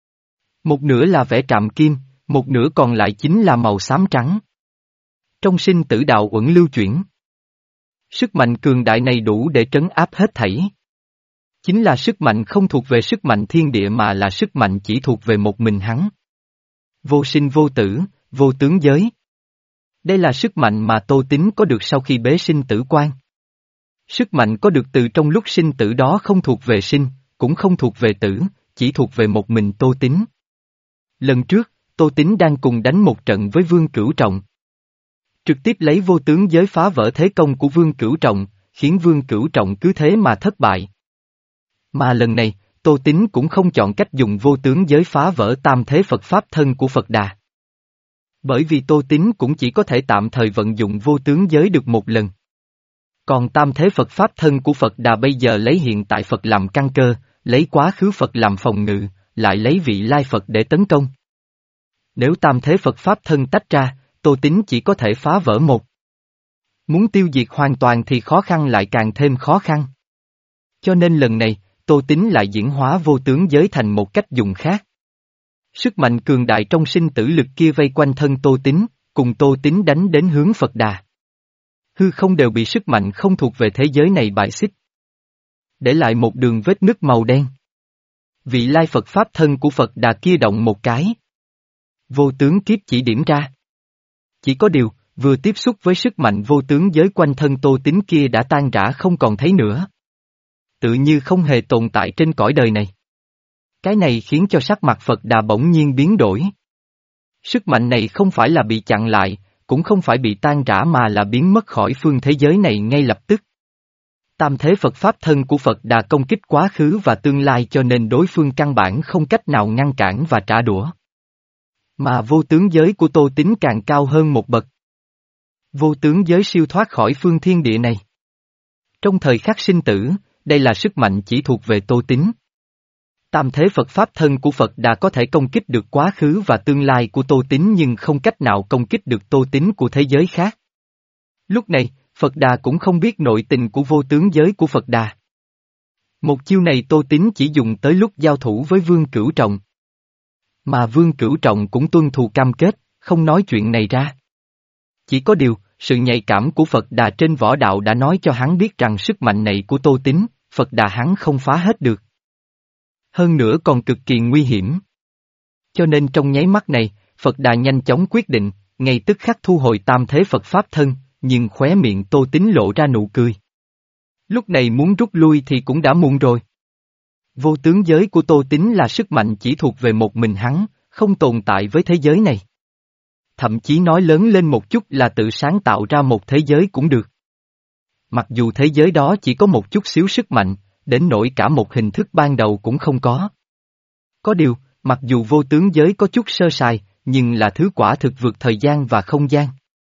S1: Một nửa là vẽ trạm kim, một nửa còn lại chính là màu xám trắng. Trong sinh tử đạo uẩn lưu chuyển. Sức mạnh cường đại này đủ để trấn áp hết thảy. Chính là sức mạnh không thuộc về sức mạnh thiên địa mà là sức mạnh chỉ thuộc về một mình hắn. Vô sinh vô tử, vô tướng giới. Đây là sức mạnh mà Tô Tín có được sau khi bế sinh tử quan. Sức mạnh có được từ trong lúc sinh tử đó không thuộc về sinh, cũng không thuộc về tử, chỉ thuộc về một mình Tô Tín. Lần trước, Tô Tín đang cùng đánh một trận với Vương Cửu Trọng. Trực tiếp lấy vô tướng giới phá vỡ thế công của Vương Cửu Trọng, khiến Vương Cửu Trọng cứ thế mà thất bại. Mà lần này, Tô Tín cũng không chọn cách dùng vô tướng giới phá vỡ tam thế Phật Pháp thân của Phật Đà. Bởi vì Tô Tín cũng chỉ có thể tạm thời vận dụng vô tướng giới được một lần. Còn tam thế Phật Pháp thân của Phật Đà bây giờ lấy hiện tại Phật làm căn cơ, lấy quá khứ Phật làm phòng ngự, lại lấy vị lai Phật để tấn công. Nếu tam thế Phật Pháp thân tách ra, Tô Tín chỉ có thể phá vỡ một. Muốn tiêu diệt hoàn toàn thì khó khăn lại càng thêm khó khăn. Cho nên lần này, Tô Tín lại diễn hóa vô tướng giới thành một cách dùng khác. Sức mạnh cường đại trong sinh tử lực kia vây quanh thân Tô Tín, cùng Tô Tín đánh đến hướng Phật Đà. Hư không đều bị sức mạnh không thuộc về thế giới này bài xích. Để lại một đường vết nứt màu đen. Vị lai Phật Pháp thân của Phật Đà kia động một cái. Vô tướng kiếp chỉ điểm ra. Chỉ có điều, vừa tiếp xúc với sức mạnh vô tướng giới quanh thân Tô Tín kia đã tan rã không còn thấy nữa. Tự như không hề tồn tại trên cõi đời này. Cái này khiến cho sắc mặt Phật Đà bỗng nhiên biến đổi. Sức mạnh này không phải là bị chặn lại, cũng không phải bị tan rã mà là biến mất khỏi phương thế giới này ngay lập tức. Tam thế Phật Pháp thân của Phật Đà công kích quá khứ và tương lai cho nên đối phương căn bản không cách nào ngăn cản và trả đũa. Mà vô tướng giới của Tô Tín càng cao hơn một bậc. Vô tướng giới siêu thoát khỏi phương thiên địa này. Trong thời khắc sinh tử, đây là sức mạnh chỉ thuộc về Tô Tín. Tam thế Phật Pháp thân của Phật Đà có thể công kích được quá khứ và tương lai của Tô Tín nhưng không cách nào công kích được Tô Tín của thế giới khác. Lúc này, Phật Đà cũng không biết nội tình của vô tướng giới của Phật Đà. Một chiêu này Tô Tín chỉ dùng tới lúc giao thủ với Vương Cửu Trọng. Mà Vương Cửu Trọng cũng tuân thủ cam kết, không nói chuyện này ra. Chỉ có điều, sự nhạy cảm của Phật Đà trên võ đạo đã nói cho hắn biết rằng sức mạnh này của Tô Tín, Phật Đà hắn không phá hết được. Hơn nữa còn cực kỳ nguy hiểm. Cho nên trong nháy mắt này, Phật Đà nhanh chóng quyết định, ngay tức khắc thu hồi tam thế Phật Pháp thân, nhưng khóe miệng Tô Tín lộ ra nụ cười. Lúc này muốn rút lui thì cũng đã muộn rồi. Vô tướng giới của Tô Tín là sức mạnh chỉ thuộc về một mình hắn, không tồn tại với thế giới này. Thậm chí nói lớn lên một chút là tự sáng tạo ra một thế giới cũng được. Mặc dù thế giới đó chỉ có một chút xíu sức mạnh, đến nỗi cả một hình thức ban đầu cũng không có. Có điều, mặc dù vô tướng giới có chút sơ sài, nhưng là thứ quả thực vượt thời gian và không gian.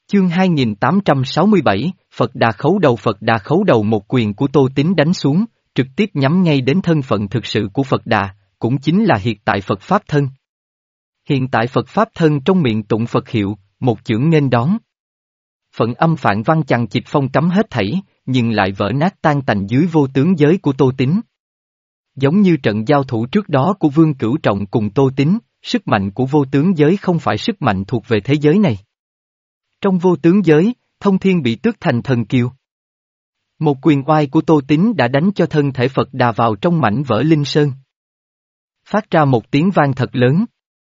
S1: Chương hai nghìn tám trăm sáu mươi bảy, Phật Đà khấu đầu. Phật Đà khấu đầu, một quyền của Tô Tín đánh xuống, trực tiếp nhắm ngay đến thân phận thực sự của Phật Đà, cũng chính là hiện tại Phật Pháp thân. Hiện tại Phật Pháp thân trong miệng tụng Phật hiệu, một chưởng nghênh đón. Phận âm phạn văn chằng chịt phong cấm hết thảy, nhưng lại vỡ nát tan tành dưới vô tướng giới của Tô Tín. Giống như trận giao thủ trước đó của Vương Cửu Trọng cùng Tô Tín, sức mạnh của vô tướng giới không phải sức mạnh thuộc về thế giới này. Trong vô tướng giới, thông thiên bị tước thành thần kiều. Một quyền oai của Tô Tín đã đánh cho thân thể Phật Đà vào trong mảnh vỡ linh sơn. Phát ra một tiếng vang thật lớn.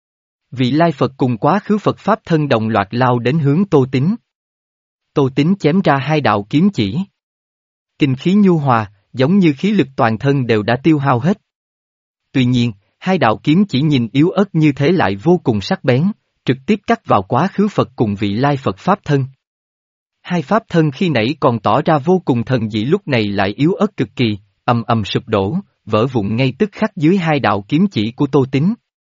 S1: Vị lai Phật cùng quá khứ Phật Pháp thân đồng loạt lao đến hướng Tô Tín. Tô Tín chém ra hai đạo kiếm chỉ. Kinh khí nhu hòa, giống như khí lực toàn thân đều đã tiêu hao hết. Tuy nhiên, hai đạo kiếm chỉ nhìn yếu ớt như thế lại vô cùng sắc bén, trực tiếp cắt vào quá khứ Phật cùng vị lai Phật Pháp thân. Hai Pháp thân khi nãy còn tỏ ra vô cùng thần dị lúc này lại yếu ớt cực kỳ, ầm ầm sụp đổ, vỡ vụn ngay tức khắc dưới hai đạo kiếm chỉ của Tô Tín.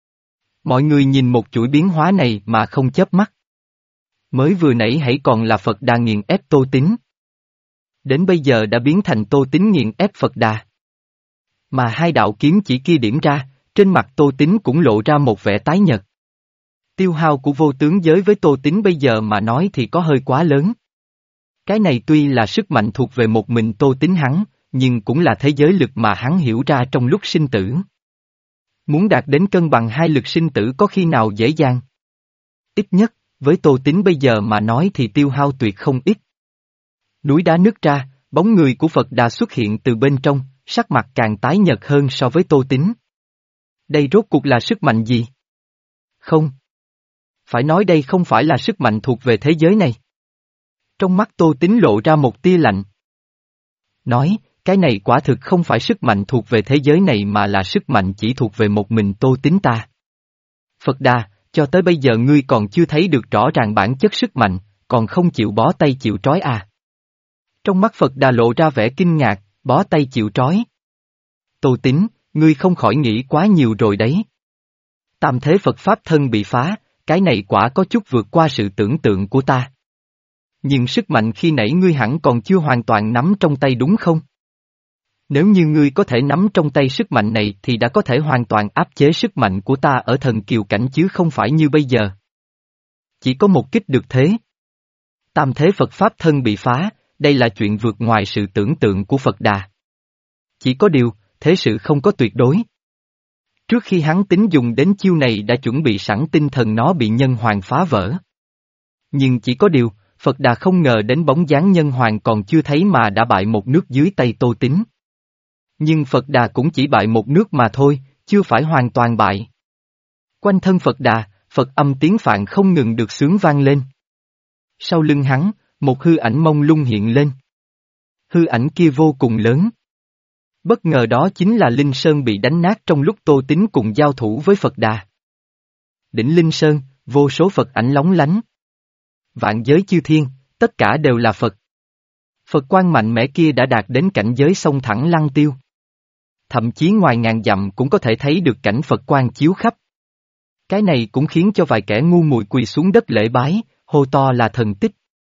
S1: Mọi người nhìn một chuỗi biến hóa này mà không chớp mắt. Mới vừa nãy hãy còn là Phật Đà nghiền ép Tô Tín. Đến bây giờ đã biến thành Tô Tín nghiền ép Phật Đà. Mà hai đạo kiếm chỉ kia điểm ra, trên mặt Tô Tín cũng lộ ra một vẻ tái nhợt. Tiêu hao của vô tướng giới với Tô Tín bây giờ mà nói thì có hơi quá lớn. Cái này tuy là sức mạnh thuộc về một mình Tô Tín hắn, nhưng cũng là thế giới lực mà hắn hiểu ra trong lúc sinh tử. Muốn đạt đến cân bằng hai lực sinh tử có khi nào dễ dàng. Ít nhất, với Tô Tín bây giờ mà nói thì tiêu hao tuyệt không ít. Núi đá nứt ra, bóng người của Phật Đà xuất hiện từ bên trong, sắc mặt càng tái nhợt hơn so với Tô Tín. Đây rốt cuộc là sức mạnh gì? Không. Phải nói đây không phải là sức mạnh thuộc về thế giới này. Trong mắt Tô Tín lộ ra một tia lạnh. Nói, cái này quả thực không phải sức mạnh thuộc về thế giới này mà là sức mạnh chỉ thuộc về một mình Tô Tín ta. Phật Đà, cho tới bây giờ ngươi còn chưa thấy được rõ ràng bản chất sức mạnh, còn không chịu bó tay chịu trói à. Trong mắt Phật Đà lộ ra vẻ kinh ngạc, bó tay chịu trói. Tô Tín, ngươi không khỏi nghĩ quá nhiều rồi đấy. Tam thế Phật Pháp thân bị phá, cái này quả có chút vượt qua sự tưởng tượng của ta. Nhưng sức mạnh khi nãy ngươi hẳn còn chưa hoàn toàn nắm trong tay đúng không? Nếu như ngươi có thể nắm trong tay sức mạnh này thì đã có thể hoàn toàn áp chế sức mạnh của ta ở thần kiều cảnh chứ không phải như bây giờ. Chỉ có một kích được thế. Tam thế Phật Pháp thân bị phá, đây là chuyện vượt ngoài sự tưởng tượng của Phật Đà. Chỉ có điều, thế sự không có tuyệt đối. Trước khi hắn tính dùng đến chiêu này đã chuẩn bị sẵn tinh thần nó bị nhân hoàng phá vỡ. Nhưng chỉ có điều, Phật Đà không ngờ đến bóng dáng nhân hoàng còn chưa thấy mà đã bại một nước dưới tay Tô Tín. Nhưng Phật Đà cũng chỉ bại một nước mà thôi, chưa phải hoàn toàn bại. Quanh thân Phật Đà, Phật âm tiếng Phạn không ngừng được xướng vang lên. Sau lưng hắn, một hư ảnh mông lung hiện lên. Hư ảnh kia vô cùng lớn. Bất ngờ đó chính là Linh Sơn bị đánh nát trong lúc Tô Tín cùng giao thủ với Phật Đà. Đỉnh Linh Sơn, vô số Phật ảnh lóng lánh. Vạn giới chư thiên, tất cả đều là Phật. Phật quang mạnh mẽ kia đã đạt đến cảnh giới sông thẳng lăng tiêu. Thậm chí ngoài ngàn dặm cũng có thể thấy được cảnh Phật quang chiếu khắp. Cái này cũng khiến cho vài kẻ ngu muội quỳ xuống đất lễ bái, hô to là thần tích.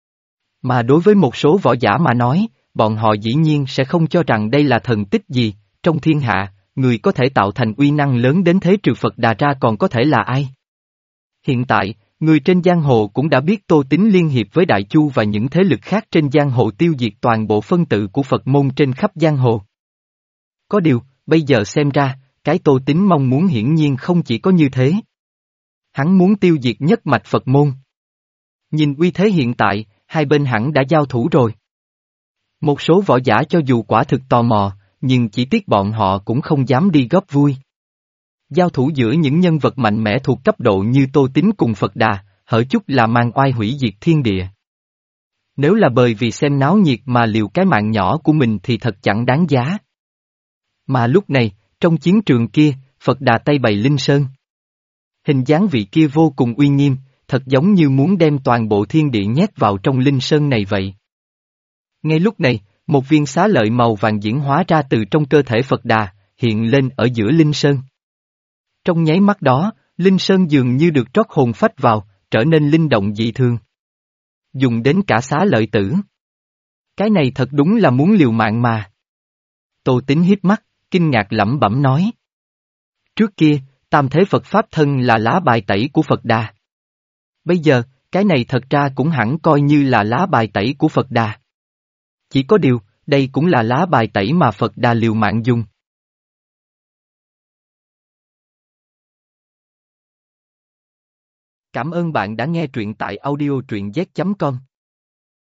S1: Mà đối với một số võ giả mà nói, bọn họ dĩ nhiên sẽ không cho rằng đây là thần tích gì, trong thiên hạ, người có thể tạo thành uy năng lớn đến thế trừ Phật Đà ra còn có thể là ai? Hiện tại, người trên giang hồ cũng đã biết Tô Tín liên hiệp với Đại Chu và những thế lực khác trên giang hồ tiêu diệt toàn bộ phân tự của Phật môn trên khắp giang hồ. Có điều, bây giờ xem ra, cái Tô Tín mong muốn hiển nhiên không chỉ có như thế. Hắn muốn tiêu diệt nhất mạch Phật môn. Nhìn uy thế hiện tại, hai bên hẳn đã giao thủ rồi. Một số võ giả cho dù quả thực tò mò, nhưng chỉ tiếc bọn họ cũng không dám đi góp vui. Giao thủ giữa những nhân vật mạnh mẽ thuộc cấp độ như Tô Tín cùng Phật Đà, hở chút là mang oai hủy diệt thiên địa. Nếu là bởi vì xem náo nhiệt mà liều cái mạng nhỏ của mình thì thật chẳng đáng giá. Mà lúc này, trong chiến trường kia, Phật Đà tay bày Linh Sơn. Hình dáng vị kia vô cùng uy nghiêm, thật giống như muốn đem toàn bộ thiên địa nhét vào trong Linh Sơn này vậy. Ngay lúc này, một viên xá lợi màu vàng diễn hóa ra từ trong cơ thể Phật Đà, hiện lên ở giữa Linh Sơn. Trong nháy mắt đó, Linh Sơn dường như được trót hồn phách vào, trở nên linh động dị thường. dùng đến cả xá lợi tử. Cái này thật đúng là muốn liều mạng mà. Tô Tính hiếp mắt, kinh ngạc lẩm bẩm nói. Trước kia, tam thế Phật Pháp thân là lá bài tẩy của Phật Đà. Bây giờ, cái này thật ra cũng hẳn coi như là lá bài tẩy của Phật Đà. Chỉ có điều, đây cũng là lá bài tẩy mà Phật Đà liều mạng dùng. Cảm ơn bạn đã nghe truyện tại audio truyện z chấm com.